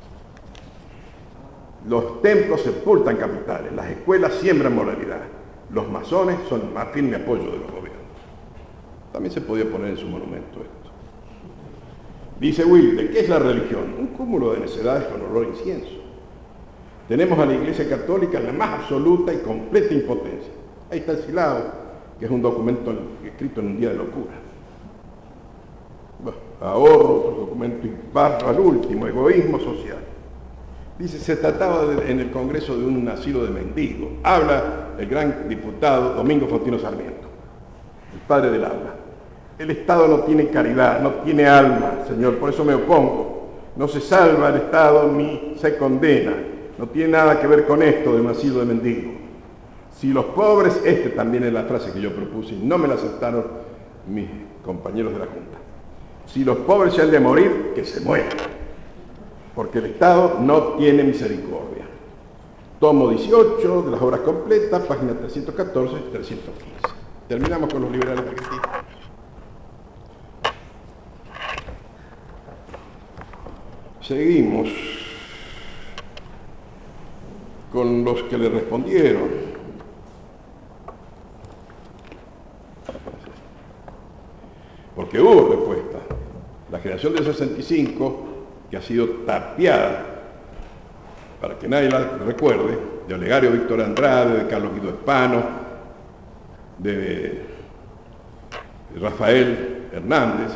Los templos sepultan capitales, las escuelas siembran moralidad, los masones son el más firme apoyo de los gobiernos. También se podía poner en su monumento esto. Dice Wilde, ¿qué es la religión? Un cúmulo de necedades con olor a incienso. Tenemos a la Iglesia Católica en la más absoluta y completa impotencia. Ahí está el Silao, que es un documento escrito en un día de locura. Bueno, ahorro, otro documento impar al último, egoísmo social. Dice, se trataba de, en el Congreso de un asilo de mendigos. Habla el gran diputado Domingo Faustino Sarmiento, el padre del alma. El Estado no tiene caridad, no tiene alma, señor, por eso me opongo. No se salva el Estado ni se condena. No tiene nada que ver con esto de un asilo de mendigos. Si los pobres, este también es la frase que yo propuse y no me la aceptaron mis compañeros de la Junta. Si los pobres se han de morir, que se mueran, porque el Estado no tiene misericordia. Tomo dieciocho de las obras completas, páginas trescientos catorce y trescientos quince. Terminamos con los liberales argentinos. Seguimos con los que le respondieron. Porque hubo respuesta. La generación del sesenta y cinco, que ha sido tapiada, para que nadie la recuerde, de Olegario Víctor Andrade, de Carlos Guido Espano, de Rafael Hernández,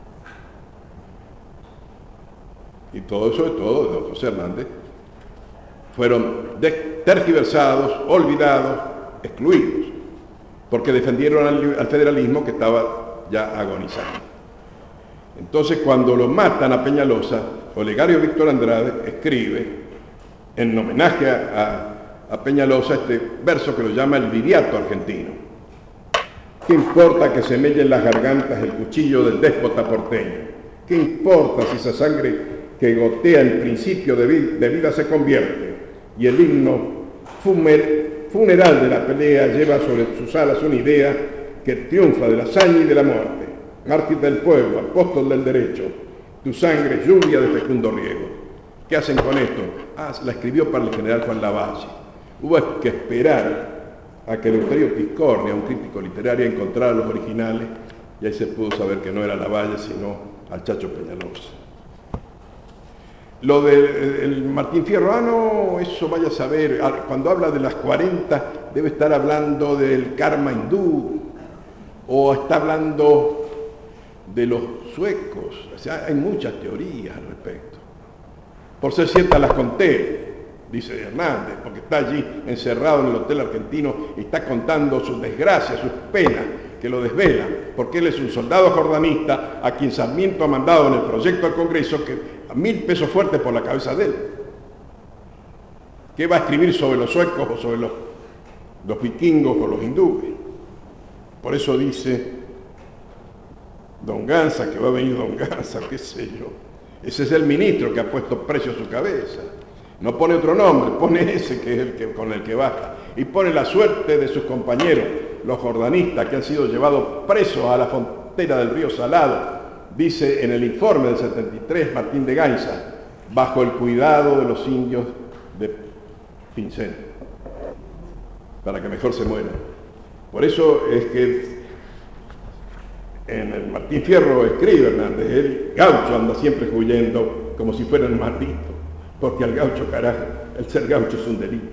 y todo eso, de todo, de don José Hernández, fueron tergiversados, olvidados, excluidos, porque defendieron al, al federalismo que estaba ya agonizando. Entonces, cuando lo matan a Peñalosa, Olegario Víctor Andrade escribe, en homenaje a, a, a Peñalosa, este verso que lo llama el viriato argentino. ¿Qué importa que se melle en las gargantas el cuchillo del déspota porteño? ¿Qué importa si esa sangre que gotea en principio de vida, de vida se convierte y el himno fumer, funeral de la pelea lleva sobre sus alas una idea que triunfa de la hazaña y de la muerte? Mártir del pueblo, apóstol del derecho, tu sangre lluvia de fecundo riego. ¿Qué hacen con esto? Ah, la escribió para el general Juan Lavalle. Hubo que esperar a que Eleuterio Piscornia, un crítico literario, encontrara los originales y ahí se pudo saber que no era Lavalle, sino al Chacho Peñalosa. Lo del Martín Fierro, ah, no, eso vaya a saber, cuando habla de las cuarenta debe estar hablando del karma hindú, o está hablando de los suecos, o sea, hay muchas teorías al respecto. Por ser ciertas las conté, dice Hernández, porque está allí encerrado en el Hotel Argentino y está contando sus desgracias, sus penas, que lo desvelan, porque él es un soldado jordanista a quien Sarmiento ha mandado en el proyecto al Congreso que a mil pesos fuertes por la cabeza de él. ¿Qué va a escribir sobre los suecos o sobre los, los vikingos o los hindúes? Por eso dice Don Gansa, que va a venir Don Gansa, qué sé yo. Ese es el ministro que ha puesto precio a su cabeza. No pone otro nombre, pone ese que es el que, con el que baja. Y pone la suerte de sus compañeros, los jordanistas, que han sido llevados presos a la frontera del río Salado. Dice en el informe del setenta y tres Martín de Gainza, bajo el cuidado de los indios de Pincén, para que mejor se mueran. Por eso es que en el Martín Fierro escribe Hernández, el gaucho anda siempre huyendo como si fueran malditos, porque al gaucho, carajo, el ser gaucho es un delito.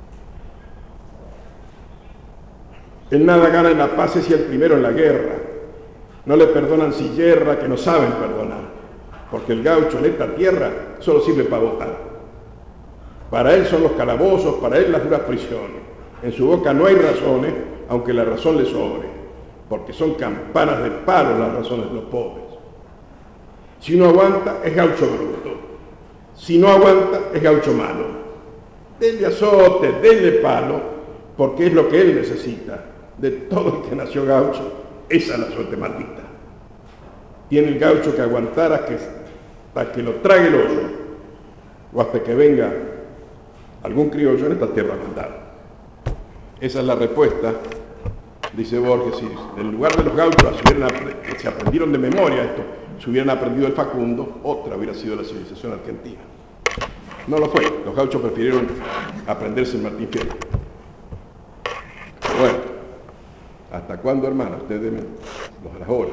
El nada gana en la paz y el primero en la guerra. No le perdonan si yerra, que no saben perdonar, porque el gaucho en esta tierra solo sirve para votar. Para él son los calabozos, para él las duras prisiones. En su boca no hay razones, aunque la razón le sobre, porque son campanas de palo las razones de los pobres. Si uno aguanta, es gaucho bruto. Si no aguanta, es gaucho malo. Denle azote, denle palo, porque es lo que él necesita. De todo el que nació gaucho, esa es la suerte maldita. Tiene el gaucho que aguantar hasta que, hasta que lo trague el hoyo, o hasta que venga algún criollo en esta tierra mandada. Esa es la respuesta, dice Borges. Si en lugar de los gauchos que se aprendieron de memoria esto, si hubieran aprendido el Facundo, otra hubiera sido la civilización argentina. No lo fue, los gauchos prefirieron aprenderse el Martín Fierro. Bueno, ¿hasta cuándo, hermano? Ustedes denme las horas.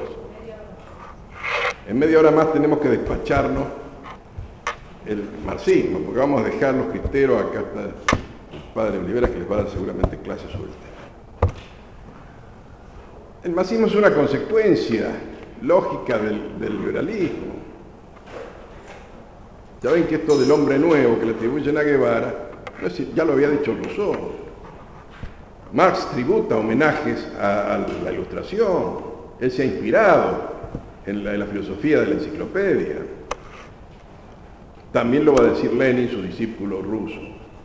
En media hora más tenemos que despacharnos el marxismo, porque vamos a dejar los cristeros. Acá está el padre Olivera, que les va a dar seguramente clases sobre el tema. El marxismo es una consecuencia lógica del, del liberalismo. Ya ven que esto del hombre nuevo que le atribuyen a Guevara, no es, ya lo había dicho Rousseau. Marx tributa homenajes a, a la Ilustración. Él se ha inspirado en la, en la filosofía de la enciclopedia. También lo va a decir Lenin, su discípulo ruso.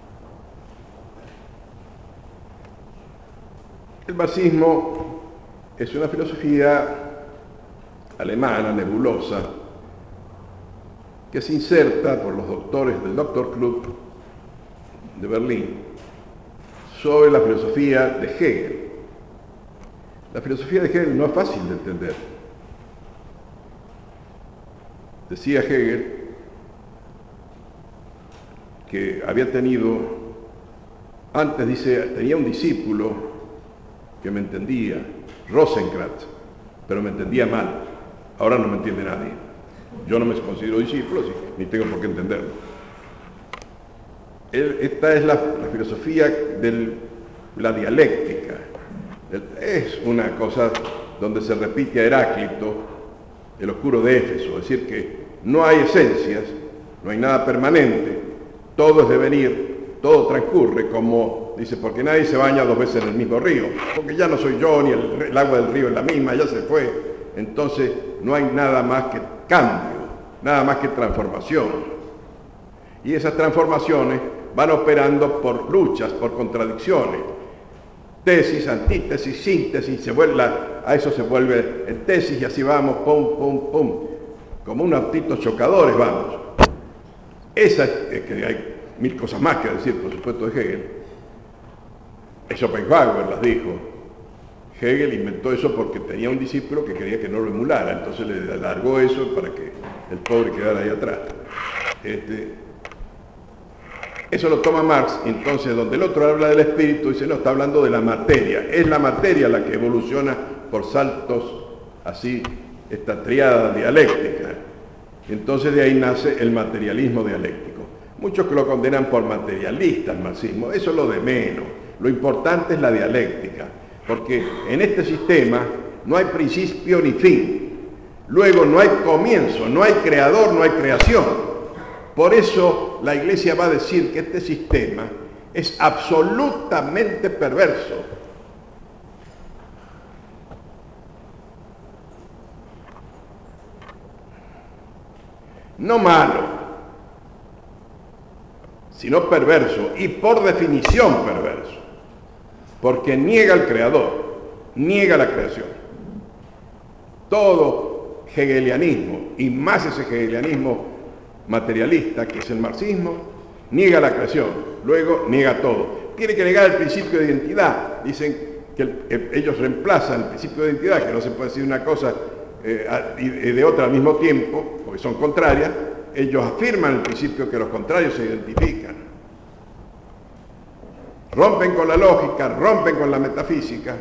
El marxismo es una filosofía alemana, nebulosa, que se inserta por los doctores del Doctor Club de Berlín sobre la filosofía de Hegel. La filosofía de Hegel no es fácil de entender. Decía Hegel que había tenido, antes dice, tenía un discípulo que me entendía, Rosenkrantz, pero me entendía mal. Ahora no me entiende nadie. Yo no me considero discípulo, ni tengo por qué entenderlo. Esta es la, la filosofía de la dialéctica. Es una cosa donde se repite a Heráclito, el oscuro de Éfeso, es decir, que no hay esencias, no hay nada permanente, todo es devenir, todo transcurre, como dice, porque nadie se baña dos veces en el mismo río, porque ya no soy yo, ni el, el agua del río es la misma, ya se fue. Entonces no hay nada más que cambio, nada más que transformación. Y esas transformaciones van operando por luchas, por contradicciones. Tesis, antítesis, síntesis, se vuelve, a eso se vuelve en tesis y así vamos, pum, pum, pum. Como unos autitos chocadores vamos. Esa es que hay mil cosas más que decir, por supuesto, de Hegel. Schopenhauer las dijo. Hegel inventó eso porque tenía un discípulo que quería que no lo emulara, entonces le alargó eso para que el pobre quedara ahí atrás. Este, eso lo toma Marx, entonces donde el otro habla del espíritu, dice, no, está hablando de la materia. Es la materia la que evoluciona por saltos, así, esta triada dialéctica. Entonces de ahí nace el materialismo dialéctico. Muchos que lo condenan por materialista el marxismo, eso es lo de menos. Lo importante es la dialéctica, porque en este sistema no hay principio ni fin. Luego no hay comienzo, no hay creador, no hay creación. Por eso la Iglesia va a decir que este sistema es absolutamente perverso. No malo, sino perverso, y por definición perverso, porque niega al creador, niega la creación. Todo hegelianismo, y más ese hegelianismo materialista que es el marxismo, niega la creación, luego niega todo. Tiene que negar el principio de identidad. Dicen que, el, que ellos reemplazan el principio de identidad, que no se puede decir una cosa eh, y de otra al mismo tiempo, porque son contrarias. Ellos afirman el principio que los contrarios se identifican. Rompen con la lógica, rompen con la metafísica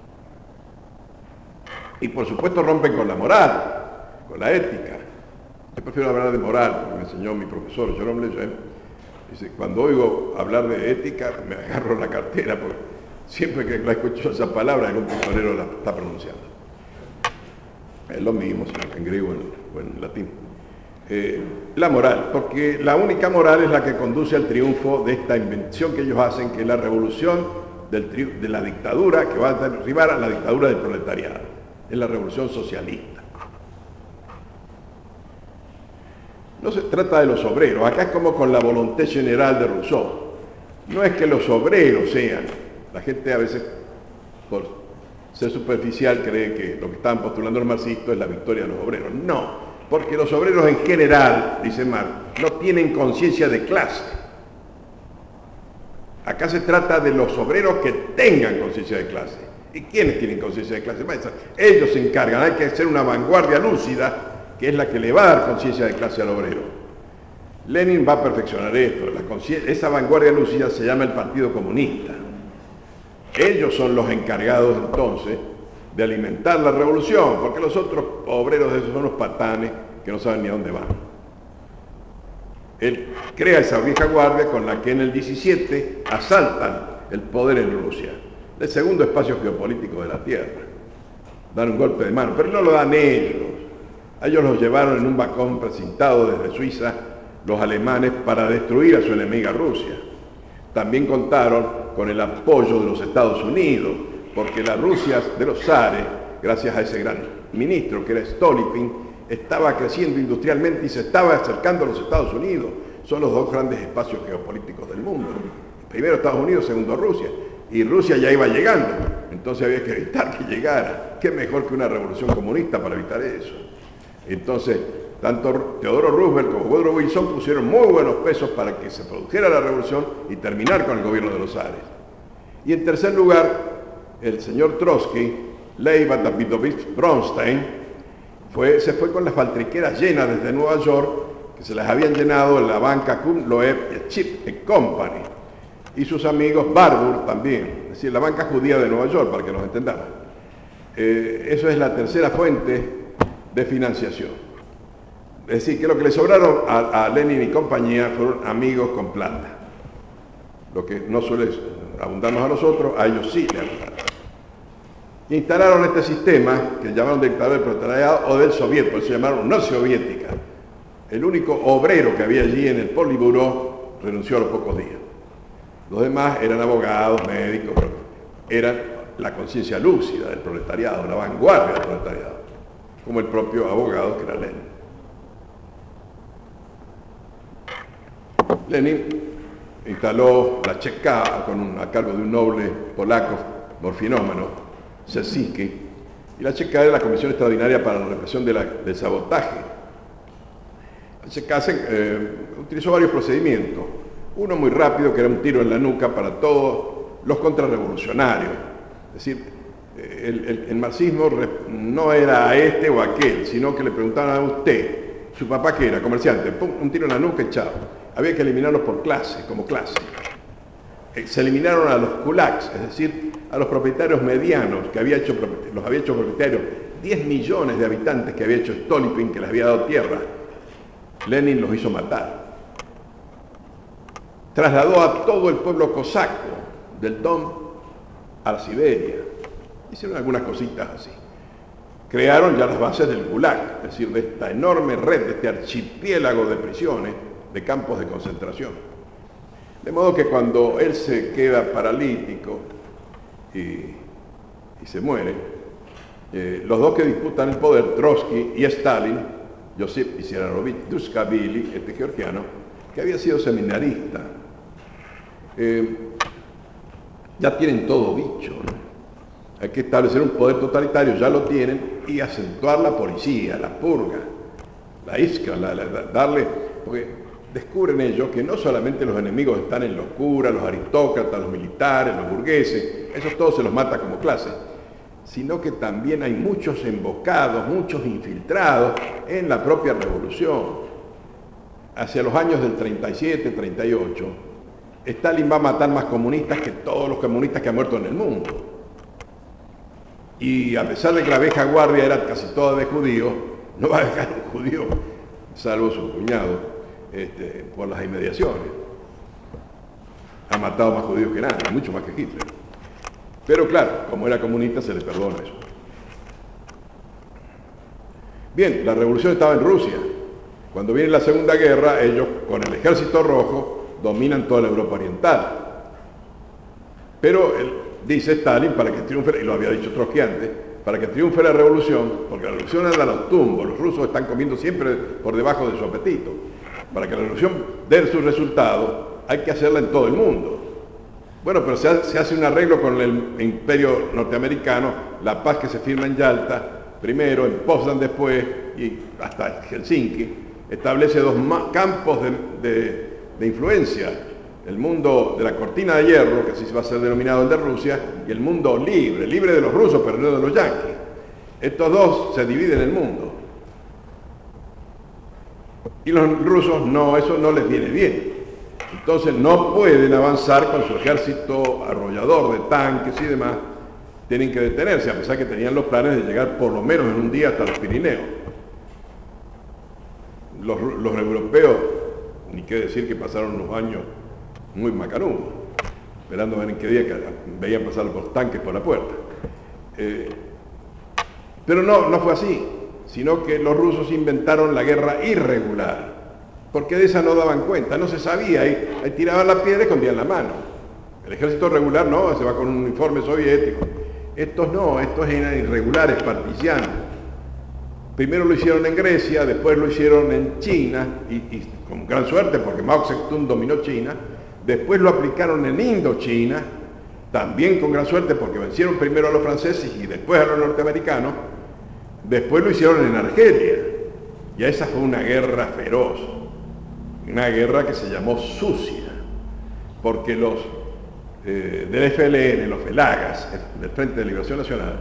y por supuesto rompen con la moral, con la ética. Yo prefiero hablar de moral, porque me enseñó mi profesor Jerome Lejeune. Dice, cuando oigo hablar de ética, me agarro la cartera, porque siempre que la escucho esa palabra, algún pistolero la está pronunciando. Es lo mismo, en griego o en, en latín. Eh, la moral, porque la única moral es la que conduce al triunfo de esta invención que ellos hacen, que es la revolución del de la dictadura, que va a derribar a la dictadura del proletariado. Es la revolución socialista. No se trata de los obreros, acá es como con la volonté general de Rousseau. No es que los obreros sean, la gente a veces, por ser superficial, cree que lo que estaban postulando los marxistas es la victoria de los obreros. No, porque los obreros en general, dice Marx, no tienen conciencia de clase. Acá se trata de los obreros que tengan conciencia de clase. ¿Y quiénes tienen conciencia de clase? Ellos se encargan, hay que hacer una vanguardia lúcida, que es la que le va a dar conciencia de clase al obrero. Lenin va a perfeccionar esto. La esa vanguardia lúcida se llama el Partido Comunista. Ellos son los encargados entonces de alimentar la revolución, porque los otros obreros de esos son los patanes que no saben ni a dónde van. Él crea esa vieja guardia con la que en el diecisiete asaltan el poder en Rusia, el segundo espacio geopolítico de la Tierra. Dan un golpe de mano, pero no lo dan ellos. A ellos los llevaron en un vagón precintado desde Suiza los alemanes para destruir a su enemiga Rusia. También contaron con el apoyo de los Estados Unidos, porque la Rusia de los zares, gracias a ese gran ministro que era Stolypin, estaba creciendo industrialmente y se estaba acercando a los Estados Unidos. Son los dos grandes espacios geopolíticos del mundo. Primero Estados Unidos, segundo Rusia. Y Rusia ya iba llegando, entonces había que evitar que llegara. ¿Qué mejor que una revolución comunista para evitar eso? Entonces, tanto Teodoro Roosevelt como Woodrow Wilson pusieron muy buenos pesos para que se produjera la revolución y terminar con el gobierno de los zares. Y en tercer lugar, el señor Trotsky, Lev Davidovich Bronstein, fue, se fue con las faltriqueras llenas desde Nueva York, que se las habían llenado en la banca Kuhn Loeb Chip Company, y sus amigos Barbour también, es decir, la banca judía de Nueva York, para que nos entendamos. Eh, eso es la tercera fuente de financiación. Es decir, que lo que le sobraron a, a Lenin y compañía fueron amigos con plata. Lo que no suele abundarnos a nosotros, a ellos sí le abundaron. Instalaron este sistema que llamaron dictadura del proletariado o del soviet, por eso se llamaron Unión Soviética. El único obrero que había allí en el Politburó renunció a los pocos días. Los demás eran abogados, médicos, pero eran la conciencia lúcida del proletariado, la vanguardia del proletariado, como el propio abogado que era Lenin. Lenin instaló la Cheka con un, a cargo de un noble polaco morfinómano, Cesiski, y la Cheka era la Comisión Extraordinaria para la Represión de la, del Sabotaje. La Cheka eh, utilizó varios procedimientos, uno muy rápido que era un tiro en la nuca para todos los contrarrevolucionarios, es decir, el, el, el marxismo no era a este o a aquel, sino que le preguntaban a usted, su papá que era comerciante, pum, un tiro en la nuca y chao. Había que eliminarlos por clase, como clase. Se eliminaron a los kulaks, es decir, a los propietarios medianos, que había hecho, los había hecho propietarios, diez millones de habitantes que había hecho Stolypin, que les había dado tierra. Lenin los hizo matar. Trasladó a todo el pueblo cosaco del Don a la Siberia. Hicieron algunas cositas así. Crearon ya las bases del Gulag, es decir, de esta enorme red, de este archipiélago de prisiones, de campos de concentración. De modo que cuando él se queda paralítico y, y se muere, eh, los dos que disputan el poder, Trotsky y Stalin, Josip Vissarionovich Dushkabili, este georgiano, que había sido seminarista, eh, ya tienen todo dicho, ¿no? Hay que establecer un poder totalitario, ya lo tienen, y acentuar la policía, la purga, la isca, la, la, la, darle, porque descubren ellos que no solamente los enemigos están en los curas, los aristócratas, los militares, los burgueses, esos todos se los mata como clase, sino que también hay muchos embocados, muchos infiltrados en la propia revolución. Hacia los años del treinta y siete, treinta y ocho, Stalin va a matar más comunistas que todos los comunistas que han muerto en el mundo. Y a pesar de que la vieja guardia era casi toda de judíos, no va a dejar un judío salvo su cuñado, este, por las inmediaciones. Ha matado más judíos que nadie, mucho más que Hitler. Pero claro, como era comunista se le perdona eso. Bien, la revolución estaba en Rusia. Cuando viene la Segunda Guerra, ellos con el Ejército Rojo dominan toda la Europa Oriental. Pero él, dice Stalin, para que triunfe, y lo había dicho Trotsky antes, para que triunfe la revolución, porque la revolución anda a los tumbos, los rusos están comiendo siempre por debajo de su apetito. Para que la revolución dé sus resultados, hay que hacerla en todo el mundo. Bueno, pero se hace, se hace un arreglo con el imperio norteamericano, la paz que se firma en Yalta, primero, en Potsdam después, y hasta Helsinki, establece dos campos de, de, de influencia. El mundo de la cortina de hierro, que así va a ser denominado el de Rusia, y el mundo libre, libre de los rusos, pero no de los yanquis. Estos dos se dividen el mundo. Y los rusos no, eso no les viene bien. Entonces no pueden avanzar con su ejército arrollador de tanques y demás. Tienen que detenerse, a pesar que tenían los planes de llegar por lo menos en un día hasta los Pirineos. Los, los europeos, ni qué decir que pasaron unos años muy macanudos, esperando a ver en qué día que veían pasar los tanques por la puerta. Eh, pero no, no fue así, sino que los rusos inventaron la guerra irregular, porque de esa no daban cuenta, no se sabía, ahí, ahí tiraban la piedra y escondían la mano. El ejército regular no, se va con un uniforme soviético. Estos no, estos eran irregulares, partisanos. Primero lo hicieron en Grecia, después lo hicieron en China, y, y con gran suerte porque Mao Zedong dominó China. Después lo aplicaron en Indochina, también con gran suerte porque vencieron primero a los franceses y después a los norteamericanos. Después lo hicieron en Argelia, y esa fue una guerra feroz, una guerra que se llamó sucia, porque los eh, del F L N, los felagas, del Frente de Liberación Nacional,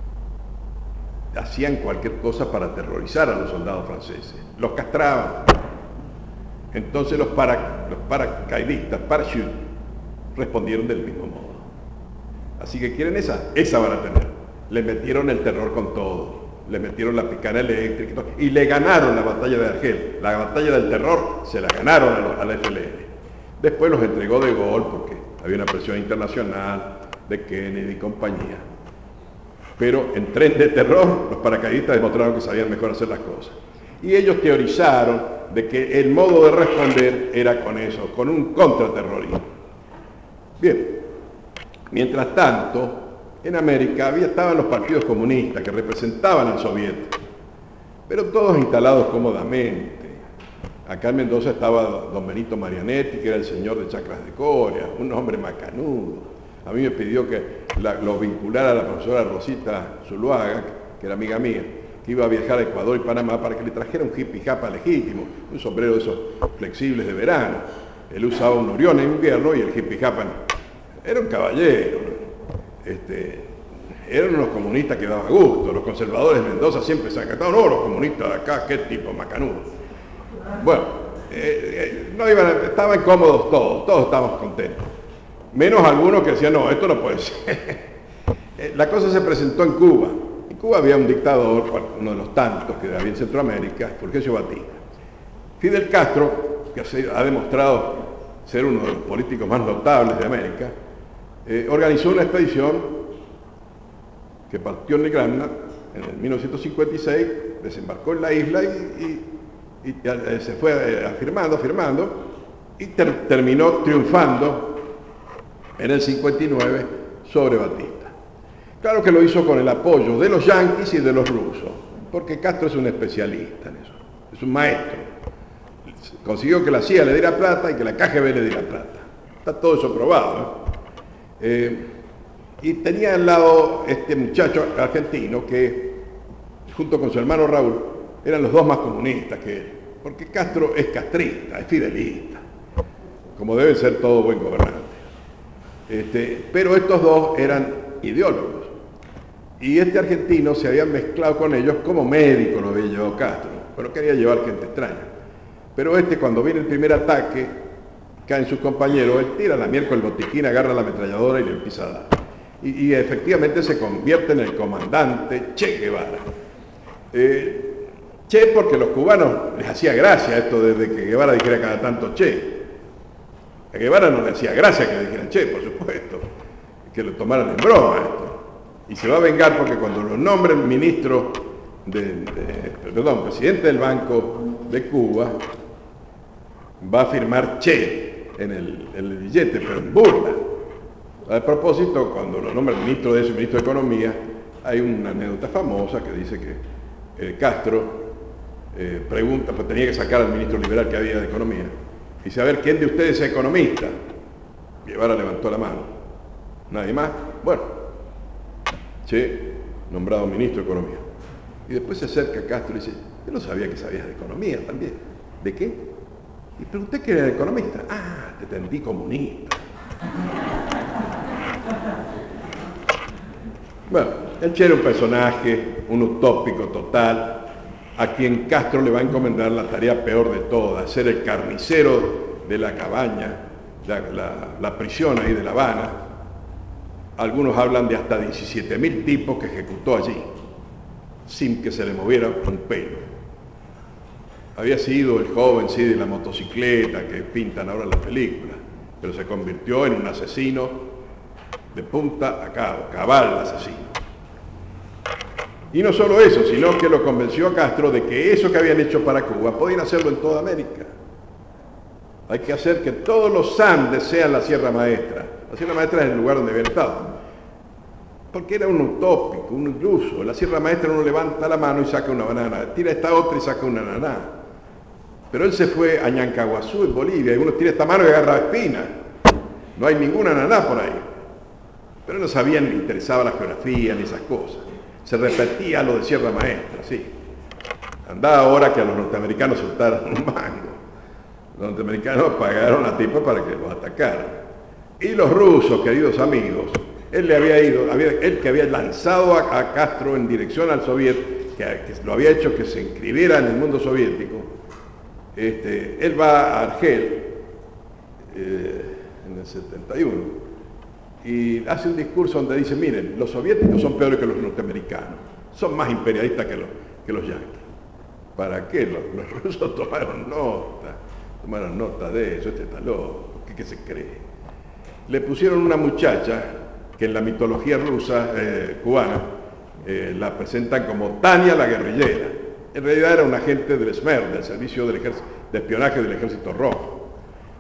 hacían cualquier cosa para aterrorizar a los soldados franceses, los castraban. Entonces los, para, los paracaidistas, parachute, respondieron del mismo modo. Así que quieren esa, esa van a tener. Le metieron el terror con todo, le metieron la picana eléctrica y, todo, y le ganaron la batalla de Argel. La batalla del terror se la ganaron a los, al F L N. Después los entregó de Gaulle porque había una presión internacional de Kennedy y compañía. Pero en tren de terror, los paracaidistas demostraron que sabían mejor hacer las cosas. Y ellos teorizaron de que el modo de responder era con eso, con un contraterrorismo. Bien, mientras tanto, en América había, estaban los partidos comunistas que representaban al soviético, pero todos instalados cómodamente. Acá en Mendoza estaba don Benito Marianetti, que era el señor de Chacras de Coria, un hombre macanudo. A mí me pidió que la, lo vinculara a la profesora Rosita Zuluaga, que era amiga mía, que iba a viajar a Ecuador y Panamá para que le trajera un hippie japa legítimo, un sombrero de esos flexibles de verano. Él usaba un Orión en invierno y el hippie japa era un caballero. Este, eran unos comunistas que daban gusto. Los conservadores de Mendoza siempre se han cantado, no, los comunistas de acá, qué tipo macanudo. Bueno, eh, eh, no iban, estaban cómodos todos, todos estábamos contentos. Menos algunos que decían, no, esto no puede ser. La cosa se presentó en Cuba. En Cuba había un dictador, uno de los tantos que había en Centroamérica, Fulgencio Batista. Fidel Castro, que ha demostrado ser uno de los políticos más notables de América, eh, organizó una expedición que partió en Negranda en el mil novecientos cincuenta y seis, desembarcó en la isla y, y, y, y se fue eh, afirmando, afirmando, y ter, terminó triunfando en el cincuenta y nueve sobre Batista. Claro que lo hizo con el apoyo de los yanquis y de los rusos, porque Castro es un especialista en eso, es un maestro. Consiguió que la C I A le diera plata y que la K G B le diera plata. Está todo eso probado, ¿eh? Eh, y tenía al lado este muchacho argentino que, junto con su hermano Raúl, eran los dos más comunistas que él, porque Castro es castrista, es fidelista, como debe ser todo buen gobernante. Este, pero estos dos eran ideólogos. Y este argentino se había mezclado con ellos como médico, lo había llevado Castro, pero quería llevar gente extraña. Pero este, cuando viene el primer ataque, caen sus compañeros, él tira la miércoles el botiquín, agarra la ametralladora y le empieza a dar. Y, y efectivamente se convierte en el comandante Che Guevara. Eh, Che porque los cubanos les hacía gracia esto desde que Guevara dijera cada tanto che. A Guevara no le hacía gracia que le dijeran che, por supuesto, que lo tomaran en broma esto. Y se va a vengar porque cuando lo nombren ministro, de, de, perdón, presidente del Banco de Cuba, va a firmar che en el, en el billete, pero en burla. A propósito, cuando lo nombran ministro de eso, ministro de Economía, hay una anécdota famosa que dice que eh, Castro eh, pregunta, pues tenía que sacar al ministro liberal que había de Economía, y dice, a ver, ¿quién de ustedes es economista? Guevara levantó la mano. ¿Nadie más? Bueno, che, nombrado ministro de Economía. Y después se acerca a Castro y dice, yo no sabía que sabías de economía también. ¿De qué? Y pregunté que era economista. Ah, te entendí comunista. Bueno, el Che era un personaje, un utópico total, a quien Castro le va a encomendar la tarea peor de todas, ser el carnicero de la cabaña, la, la, la prisión ahí de La Habana. Algunos hablan de hasta diecisiete mil tipos que ejecutó allí, sin que se le moviera un pelo. Había sido el joven, sí, de la motocicleta que pintan ahora en las películas, pero se convirtió en un asesino de punta a cabo, cabal asesino. Y no solo eso, sino que lo convenció a Castro de que eso que habían hecho para Cuba podían hacerlo en toda América. Hay que hacer que todos los Andes sean la Sierra Maestra. La Sierra Maestra es el lugar donde habían estado. Porque era un utópico, un iluso. En la Sierra Maestra uno levanta la mano y saca una banana, tira esta otra y saca una ananá. Pero él se fue a Ñancahuazú, en Bolivia, y uno tira esta mano y agarra espina. No hay ninguna ananá por ahí. Pero no sabía ni le interesaba la geografía ni esas cosas. Se repetía lo de Sierra Maestra, sí. Andaba ahora que a los norteamericanos soltaran un mango. Los norteamericanos pagaron a tipo para que los atacaran. Y los rusos, queridos amigos, él le había ido, había, él que había lanzado a, a Castro en dirección al soviet, que, que lo había hecho que se inscribiera en el mundo soviético, este, él va a Argel eh, en el setenta y uno y hace un discurso donde dice, miren, los soviéticos son peores que los norteamericanos, son más imperialistas que los, que los yanquis. ¿Para qué? Los, los rusos tomaron nota, tomaron nota de eso, este está loco, ¿qué, qué se cree? Le pusieron una muchacha que en la mitología rusa, eh, cubana, eh, la presentan como Tania la guerrillera. En realidad era un agente del SMER, del Servicio del Ejército, de Espionaje del Ejército Rojo.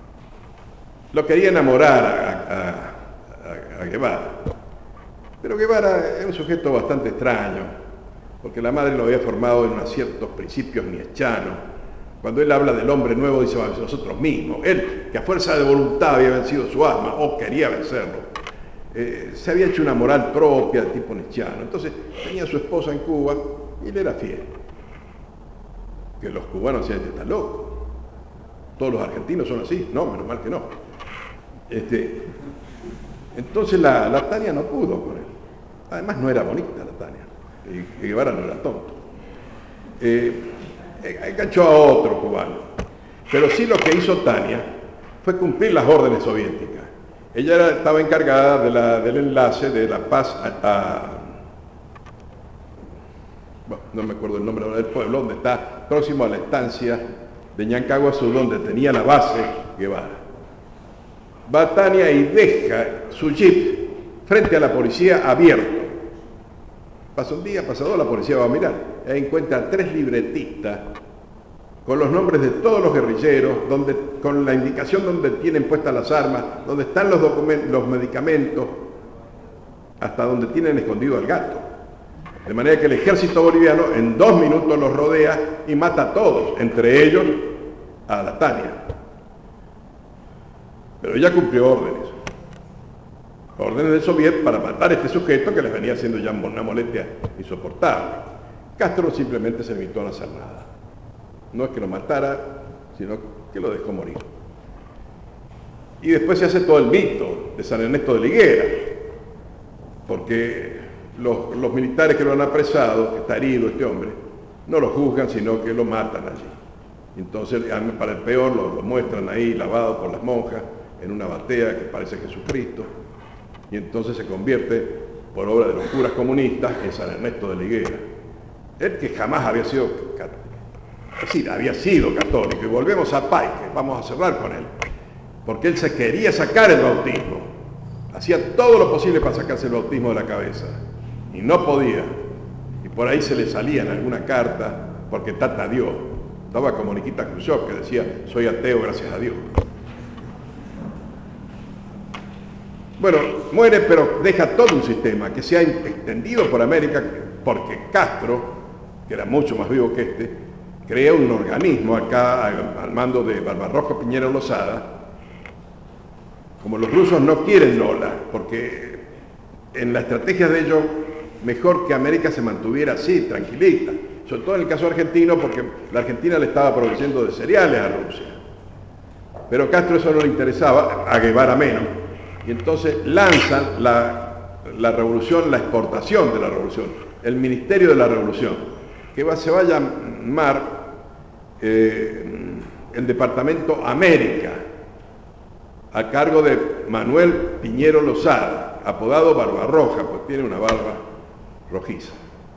Lo quería enamorar a, a, a, a Guevara. Pero Guevara es un sujeto bastante extraño, porque la madre lo había formado en unos ciertos principios nietzschianos. Cuando él habla del hombre nuevo, dice, vamos, nosotros mismos. Él, que a fuerza de voluntad había vencido su alma, o quería vencerlo, eh, se había hecho una moral propia de tipo nietzschiano. Entonces, tenía a su esposa en Cuba y le era fiel. Que los cubanos decían, este está loco. Todos los argentinos son así. No, menos mal que no. Este, entonces la, la Tania no pudo con él. Además no era bonita la Tania. Y Guevara no era tonto. Eh, enganchó a otro cubano. Pero sí lo que hizo Tania fue cumplir las órdenes soviéticas. Ella era, estaba encargada de la, del enlace de La Paz a, a bueno, no me acuerdo el nombre del pueblo, donde está próximo a la estancia de Ñancahuazú, donde tenía la base Guevara. Va Tania y deja su jeep frente a la policía abierto. Pasa un día, pasa dos, la policía va a mirar. E encuentra tres libretistas con los nombres de todos los guerrilleros, donde, con la indicación donde tienen puestas las armas, donde están los, los medicamentos, hasta donde tienen escondido al gato. De manera que el ejército boliviano en dos minutos los rodea y mata a todos, entre ellos a la Tania. Pero ella cumplió órdenes. Órdenes del soviet para matar a este sujeto que les venía haciendo ya una molestia insoportable. Castro simplemente se limitó a no hacer nada. No es que lo matara, sino que lo dejó morir. Y después se hace todo el mito de San Ernesto de Liguera, porque los, los militares que lo han apresado, que está herido este hombre, no lo juzgan, sino que lo matan allí. Entonces, para el peor, lo, lo muestran ahí lavado por las monjas en una batea que parece Jesucristo, y entonces se convierte, por obra de los curas comunistas, en San Ernesto de Liguera. Él que jamás había sido Es decir, había sido católico, y volvemos a Paike, vamos a cerrar con él, porque él se quería sacar el bautismo, hacía todo lo posible para sacarse el bautismo de la cabeza, y no podía, y por ahí se le salía en alguna carta, porque Tata Dios, estaba como Nikita Khrushchev, que decía, soy ateo gracias a Dios. Bueno, muere, pero deja todo un sistema que se ha extendido por América, porque Castro, que era mucho más vivo que este, crea un organismo acá al, al mando de Barbarroja Piñero Losada. Como los rusos no quieren Lola, porque en la estrategia de ellos, mejor que América se mantuviera así, tranquilita. Sobre todo en el caso argentino, porque la Argentina le estaba produciendo de cereales a Rusia. Pero Castro eso no le interesaba, a Guevara menos. Y entonces lanzan la, la revolución, la exportación de la revolución, el Ministerio de la Revolución, que va, se va a llamar eh, el Departamento América, a cargo de Manuel Piñero Losada, apodado Barbarroja, pues tiene una barba rojiza.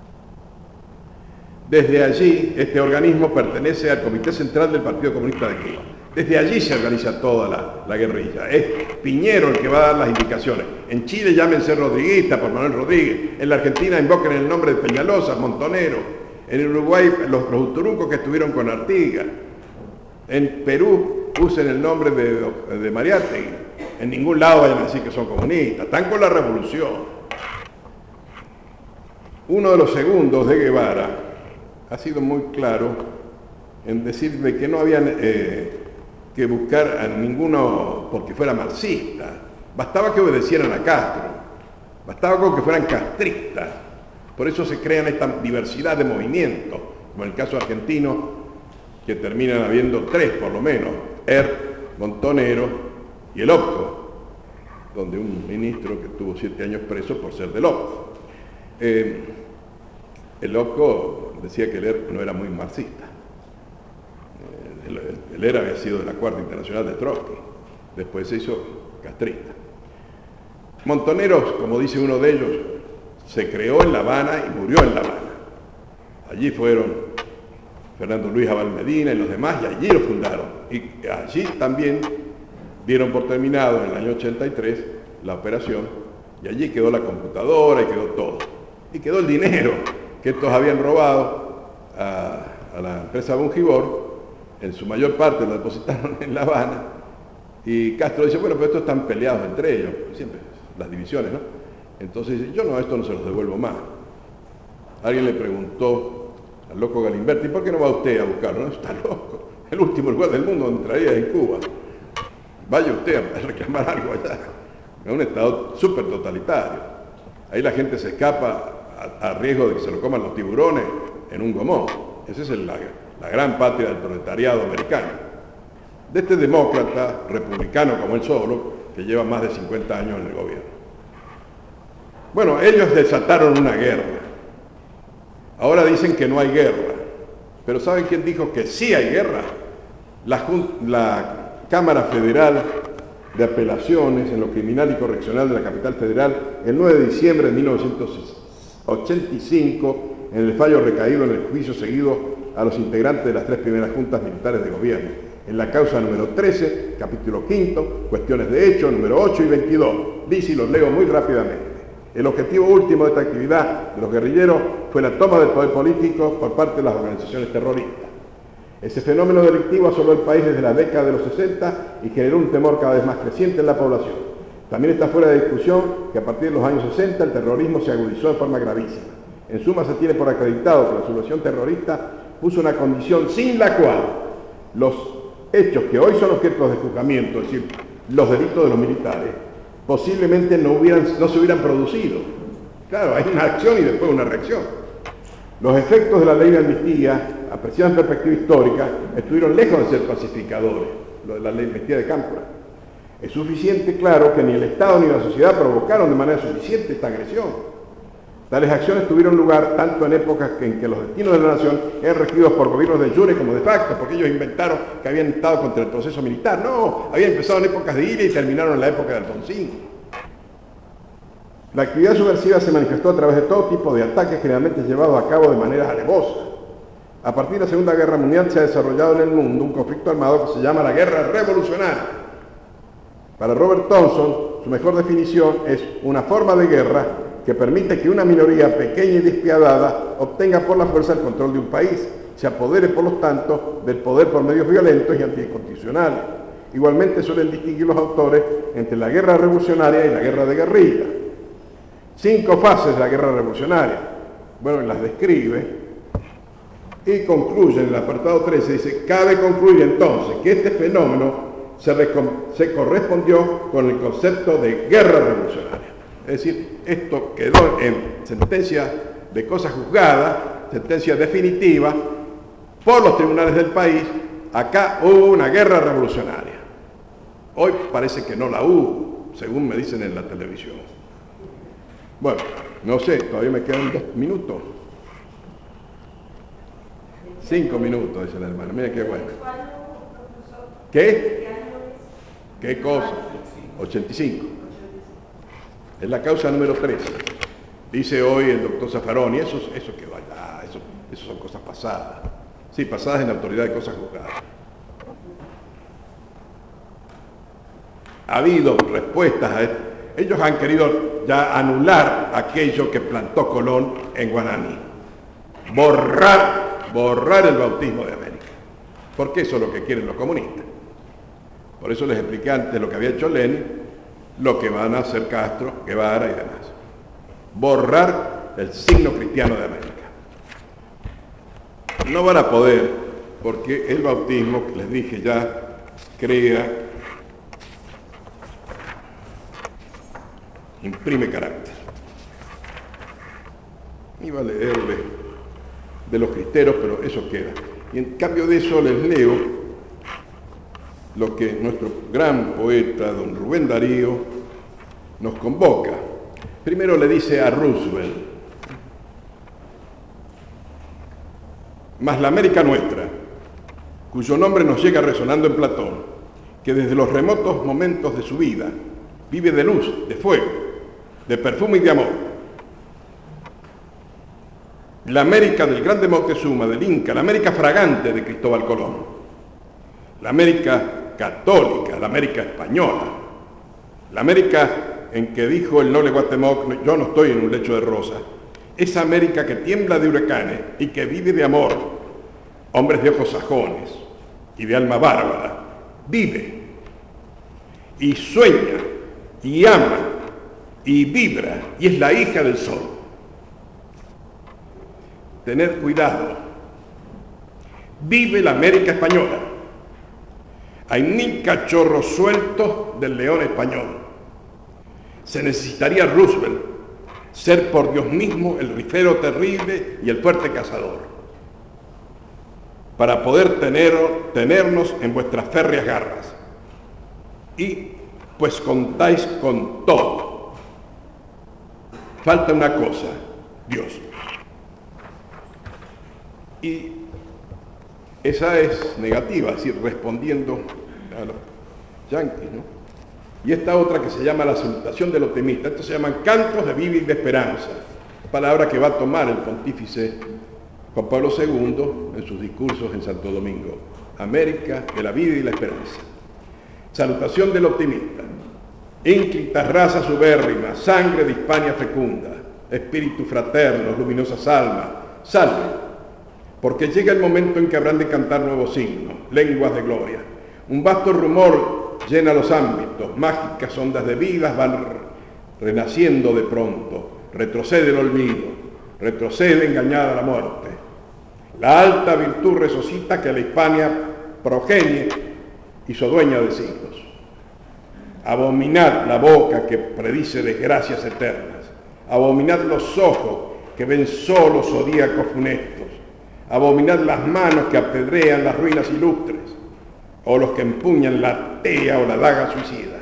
Desde allí, este organismo pertenece al Comité Central del Partido Comunista de Cuba. Desde allí se organiza toda la, la guerrilla. Es Piñero el que va a dar las indicaciones. En Chile llámense rodriguistas por Manuel Rodríguez. En la Argentina invoquen el nombre de Peñalosa, Montonero. En Uruguay los, los uturucos que estuvieron con Artigas. En Perú usen el nombre de, de Mariátegui. En ningún lado vayan a decir que son comunistas. Están con la revolución. Uno de los segundos de Guevara ha sido muy claro en decirme que no habían eh, que buscar a ninguno porque fuera marxista. Bastaba que obedecieran a Castro. Bastaba con que fueran castristas. Por eso se crean esta diversidad de movimientos, como en el caso argentino, que terminan habiendo tres por lo menos, Er, Montonero y el Opco, donde un ministro que estuvo siete años preso por ser del Opco. Eh, el Opco decía que el Er no era muy marxista. Eh, el, el, el Er había sido de la Cuarta Internacional de Trotsky, después se hizo castrista. Montoneros, como dice uno de ellos, se creó en La Habana y murió en La Habana. Allí fueron Fernando Luis Abal Medina y los demás, y allí lo fundaron. Y allí también dieron por terminado en el año ochenta y tres la operación, y allí quedó la computadora y quedó todo. Y quedó el dinero que estos habían robado a, a la empresa Bungibor, en su mayor parte lo depositaron en La Habana, y Castro dice, bueno, pues estos están peleados entre ellos, siempre las divisiones, ¿no? Entonces dice, yo no, esto no se los devuelvo más. Alguien le preguntó al loco Galimberti, ¿por qué no va usted a buscarlo? No, está loco, el último lugar del mundo donde entraría es en Cuba. Vaya usted a reclamar algo allá. Es un estado súper totalitario. Ahí la gente se escapa a, a riesgo de que se lo coman los tiburones en un gomón. Esa es el, la, la gran patria del proletariado americano. De este demócrata, republicano como él solo, que lleva más de cincuenta años en el gobierno. Bueno, ellos desataron una guerra. Ahora dicen que no hay guerra. Pero ¿saben quién dijo que sí hay guerra? La, la Cámara Federal de Apelaciones en lo Criminal y Correccional de la Capital Federal, el nueve de diciembre de mil novecientos ochenta y cinco, en el fallo recaído en el juicio seguido a los integrantes de las tres primeras juntas militares de gobierno, en la causa número trece, capítulo quinto, cuestiones de hecho, número ocho y veintidós. Dice, y los leo muy rápidamente. El objetivo último de esta actividad de los guerrilleros fue la toma del poder político por parte de las organizaciones terroristas. Ese fenómeno delictivo asoló el país desde la década de los sesenta y generó un temor cada vez más creciente en la población. También está fuera de discusión que a partir de los años sesenta el terrorismo se agudizó de forma gravísima. En suma, se tiene por acreditado que la subversión terrorista puso una condición sin la cual los hechos que hoy son objetos de juzgamiento, es decir, los delitos de los militares, posiblemente no, hubieran, no se hubieran producido. Claro, hay una acción y después una reacción. Los efectos de la ley de amnistía, apreciados en perspectiva histórica, estuvieron lejos de ser pacificadores, lo de la ley de amnistía de Cámpora. Es suficiente, claro, que ni el Estado ni la sociedad provocaron de manera suficiente esta agresión. Tales acciones tuvieron lugar tanto en épocas en que los destinos de la nación eran regidos por gobiernos de jure como de facto, porque ellos inventaron que habían estado contra el proceso militar. No, habían empezado en épocas de Iria y terminaron en la época de Alfonsín. La actividad subversiva se manifestó a través de todo tipo de ataques generalmente llevados a cabo de manera alevosa. A partir de la Segunda Guerra Mundial se ha desarrollado en el mundo un conflicto armado que se llama la guerra revolucionaria. Para Robert Thompson, su mejor definición es una forma de guerra que permite que una minoría pequeña y despiadada obtenga por la fuerza el control de un país, se apodere por lo tanto del poder por medios violentos y anticonstitucionales. Igualmente suelen distinguir los autores entre la guerra revolucionaria y la guerra de guerrilla. Cinco fases de la guerra revolucionaria. Bueno, las describe y concluye en el apartado trece, dice, cabe concluir entonces que este fenómeno se, se correspondió con el concepto de guerra revolucionaria. Es decir, esto quedó en sentencia de cosa juzgada, sentencia definitiva, por los tribunales del país. Acá hubo una guerra revolucionaria. Hoy parece que no la hubo, según me dicen en la televisión. Bueno, no sé, todavía me quedan dos minutos. Cinco minutos, dice la hermana. Mira qué bueno. ¿Qué? ¿Qué cosa? ochenta y cinco. Es la causa número trece. Dice hoy el doctor Zaffaroni, eso, eso que vaya, eso, eso son cosas pasadas. Sí, pasadas en la autoridad de cosas juzgadas. Ha habido respuestas a esto. Ellos han querido ya anular aquello que plantó Colón en Guananí. Borrar, borrar el bautismo de América. Porque eso es lo que quieren los comunistas. Por eso les expliqué antes lo que había hecho Lenin, lo que van a hacer Castro, Guevara y demás. Borrar el signo cristiano de América. No van a poder, porque el bautismo, que les dije ya, crea, imprime carácter. Iba a leerle de los cristeros, pero eso queda. Y en cambio de eso les leo lo que nuestro gran poeta, don Rubén Darío, nos convoca. Primero le dice a Roosevelt: mas la América nuestra, cuyo nombre nos llega resonando en Platón, que desde los remotos momentos de su vida vive de luz, de fuego, de perfume y de amor. La América del grande Moctezuma, del Inca, la América fragante de Cristóbal Colón, la América católica, la América española, la América en que dijo el noble Cuauhtémoc, yo no estoy en un lecho de rosas, esa América que tiembla de huracanes y que vive de amor, hombres de ojos sajones y de alma bárbara, vive y sueña y ama y vibra y es la hija del sol. Tener cuidado. Vive la América española. Hay mil cachorros sueltos del león español. Se necesitaría Roosevelt ser por Dios mismo el rifero terrible y el fuerte cazador, para poder tener, tenernos en vuestras férreas garras. Y pues contáis con todo. Falta una cosa, Dios. Y esa es negativa, es decir, respondiendo a los yanquis, ¿no? Y esta otra que se llama la salutación del optimista. Estos se llaman cantos de vida y de esperanza, palabra que va a tomar el pontífice Juan Pablo segundo en sus discursos en Santo Domingo. América de la vida y la esperanza. Salutación del optimista. Ínclita raza subérrima, sangre de Hispania fecunda, espíritu fraterno, luminosas almas, salve, porque llega el momento en que habrán de cantar nuevos signos, lenguas de gloria. Un vasto rumor llena los ámbitos, mágicas ondas de vidas van renaciendo de pronto, retrocede el olvido, retrocede engañada la muerte. La alta virtud resucita que la Hispania progenie hizo dueña de siglos. Abominad la boca que predice desgracias eternas, abominad los ojos que ven solo zodíacos funestos, abominad las manos que apedrean las ruinas ilustres, o los que empuñan la tea o la daga suicida.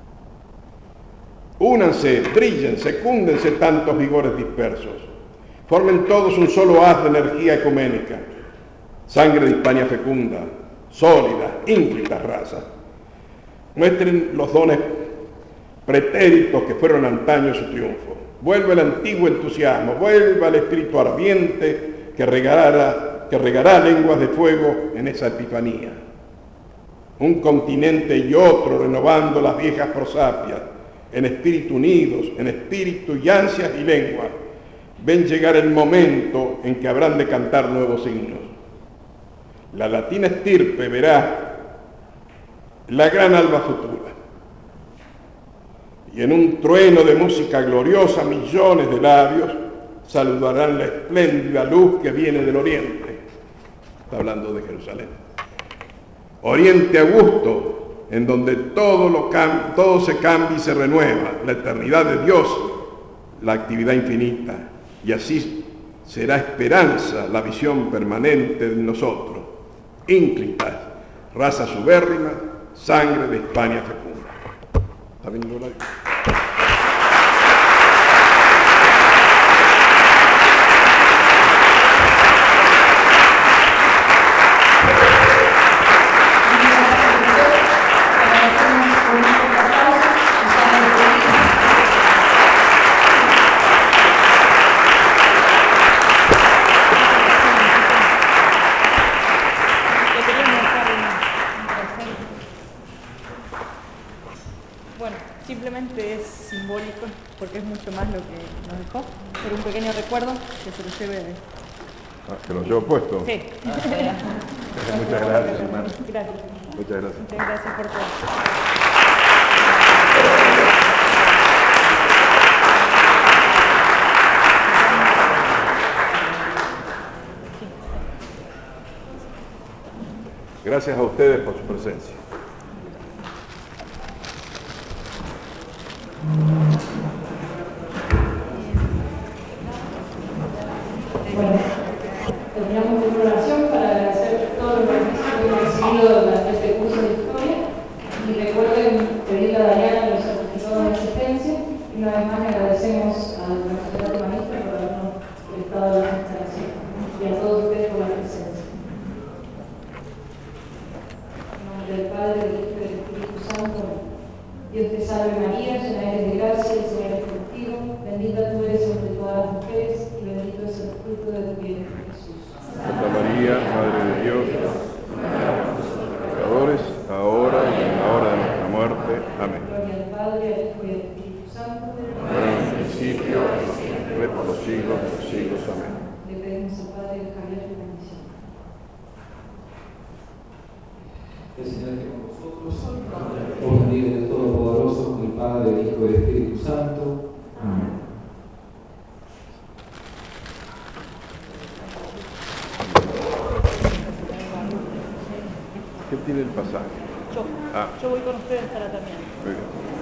Únanse, brillen, secúndense tantos vigores dispersos, formen todos un solo haz de energía ecuménica, sangre de Hispania fecunda, sólida, ínclita raza. Muestren los dones pretéritos que fueron antaño su triunfo. Vuelva el antiguo entusiasmo, vuelva el espíritu ardiente que regara que regará lenguas de fuego en esa epifanía. Un continente y otro renovando las viejas prosapias, en espíritu unidos, en espíritu y ansias y lengua, ven llegar el momento en que habrán de cantar nuevos himnos. La latina estirpe verá la gran alba futura. Y en un trueno de música gloriosa, millones de labios saludarán la espléndida luz que viene del oriente. Está hablando de Jerusalén. Oriente augusto, en donde todo, lo cam- todo se cambia y se renueva, la eternidad de Dios, la actividad infinita. Y así será esperanza la visión permanente de nosotros, ínclitas, raza subérrima, sangre de España fecunda. ¿Está bien, Lola? Simplemente es simbólico porque es mucho más lo que nos dejó, pero un pequeño recuerdo que se lo lleve. Ah, ¿que lo llevo puesto? Sí. Muchas gracias, hermano. Gracias. Muchas gracias. Muchas gracias por todo. Gracias a ustedes por su presencia. Bueno, terminamos esta oración para agradecer todos los beneficios que hemos recibido durante este curso de historia y recuerden pedirle a Dayana los certificados de asistencia y una vez más le agradecemos a nuestro secretario maestro por habernos prestado la instalación y a todos ustedes por la presencia. En nombre del Padre, del Hijo y del Espíritu Santo. Dios te salve María, llena eres de gracia, el Señor es contigo, bendita tú eres entre todas las mujeres y bendito es el fruto de tu vientre, Jesús. Santa María, Madre de Dios, pecadores, ahora y en la hora de nuestra muerte. Amén. Gloria al Padre, al Hijo y al Espíritu Santo. Ahora en el principio, siempre, por los siglos de los siglos. Amén. Le pedimos al Padre el Javier y bendición. El Señor esté con vosotros. Os bendiga el Todopoderoso, el Padre, el Hijo y el Espíritu Santo. Amén. ¿Qué tiene el pasaje? Yo, Ah. yo voy con ustedes para también. Muy bien.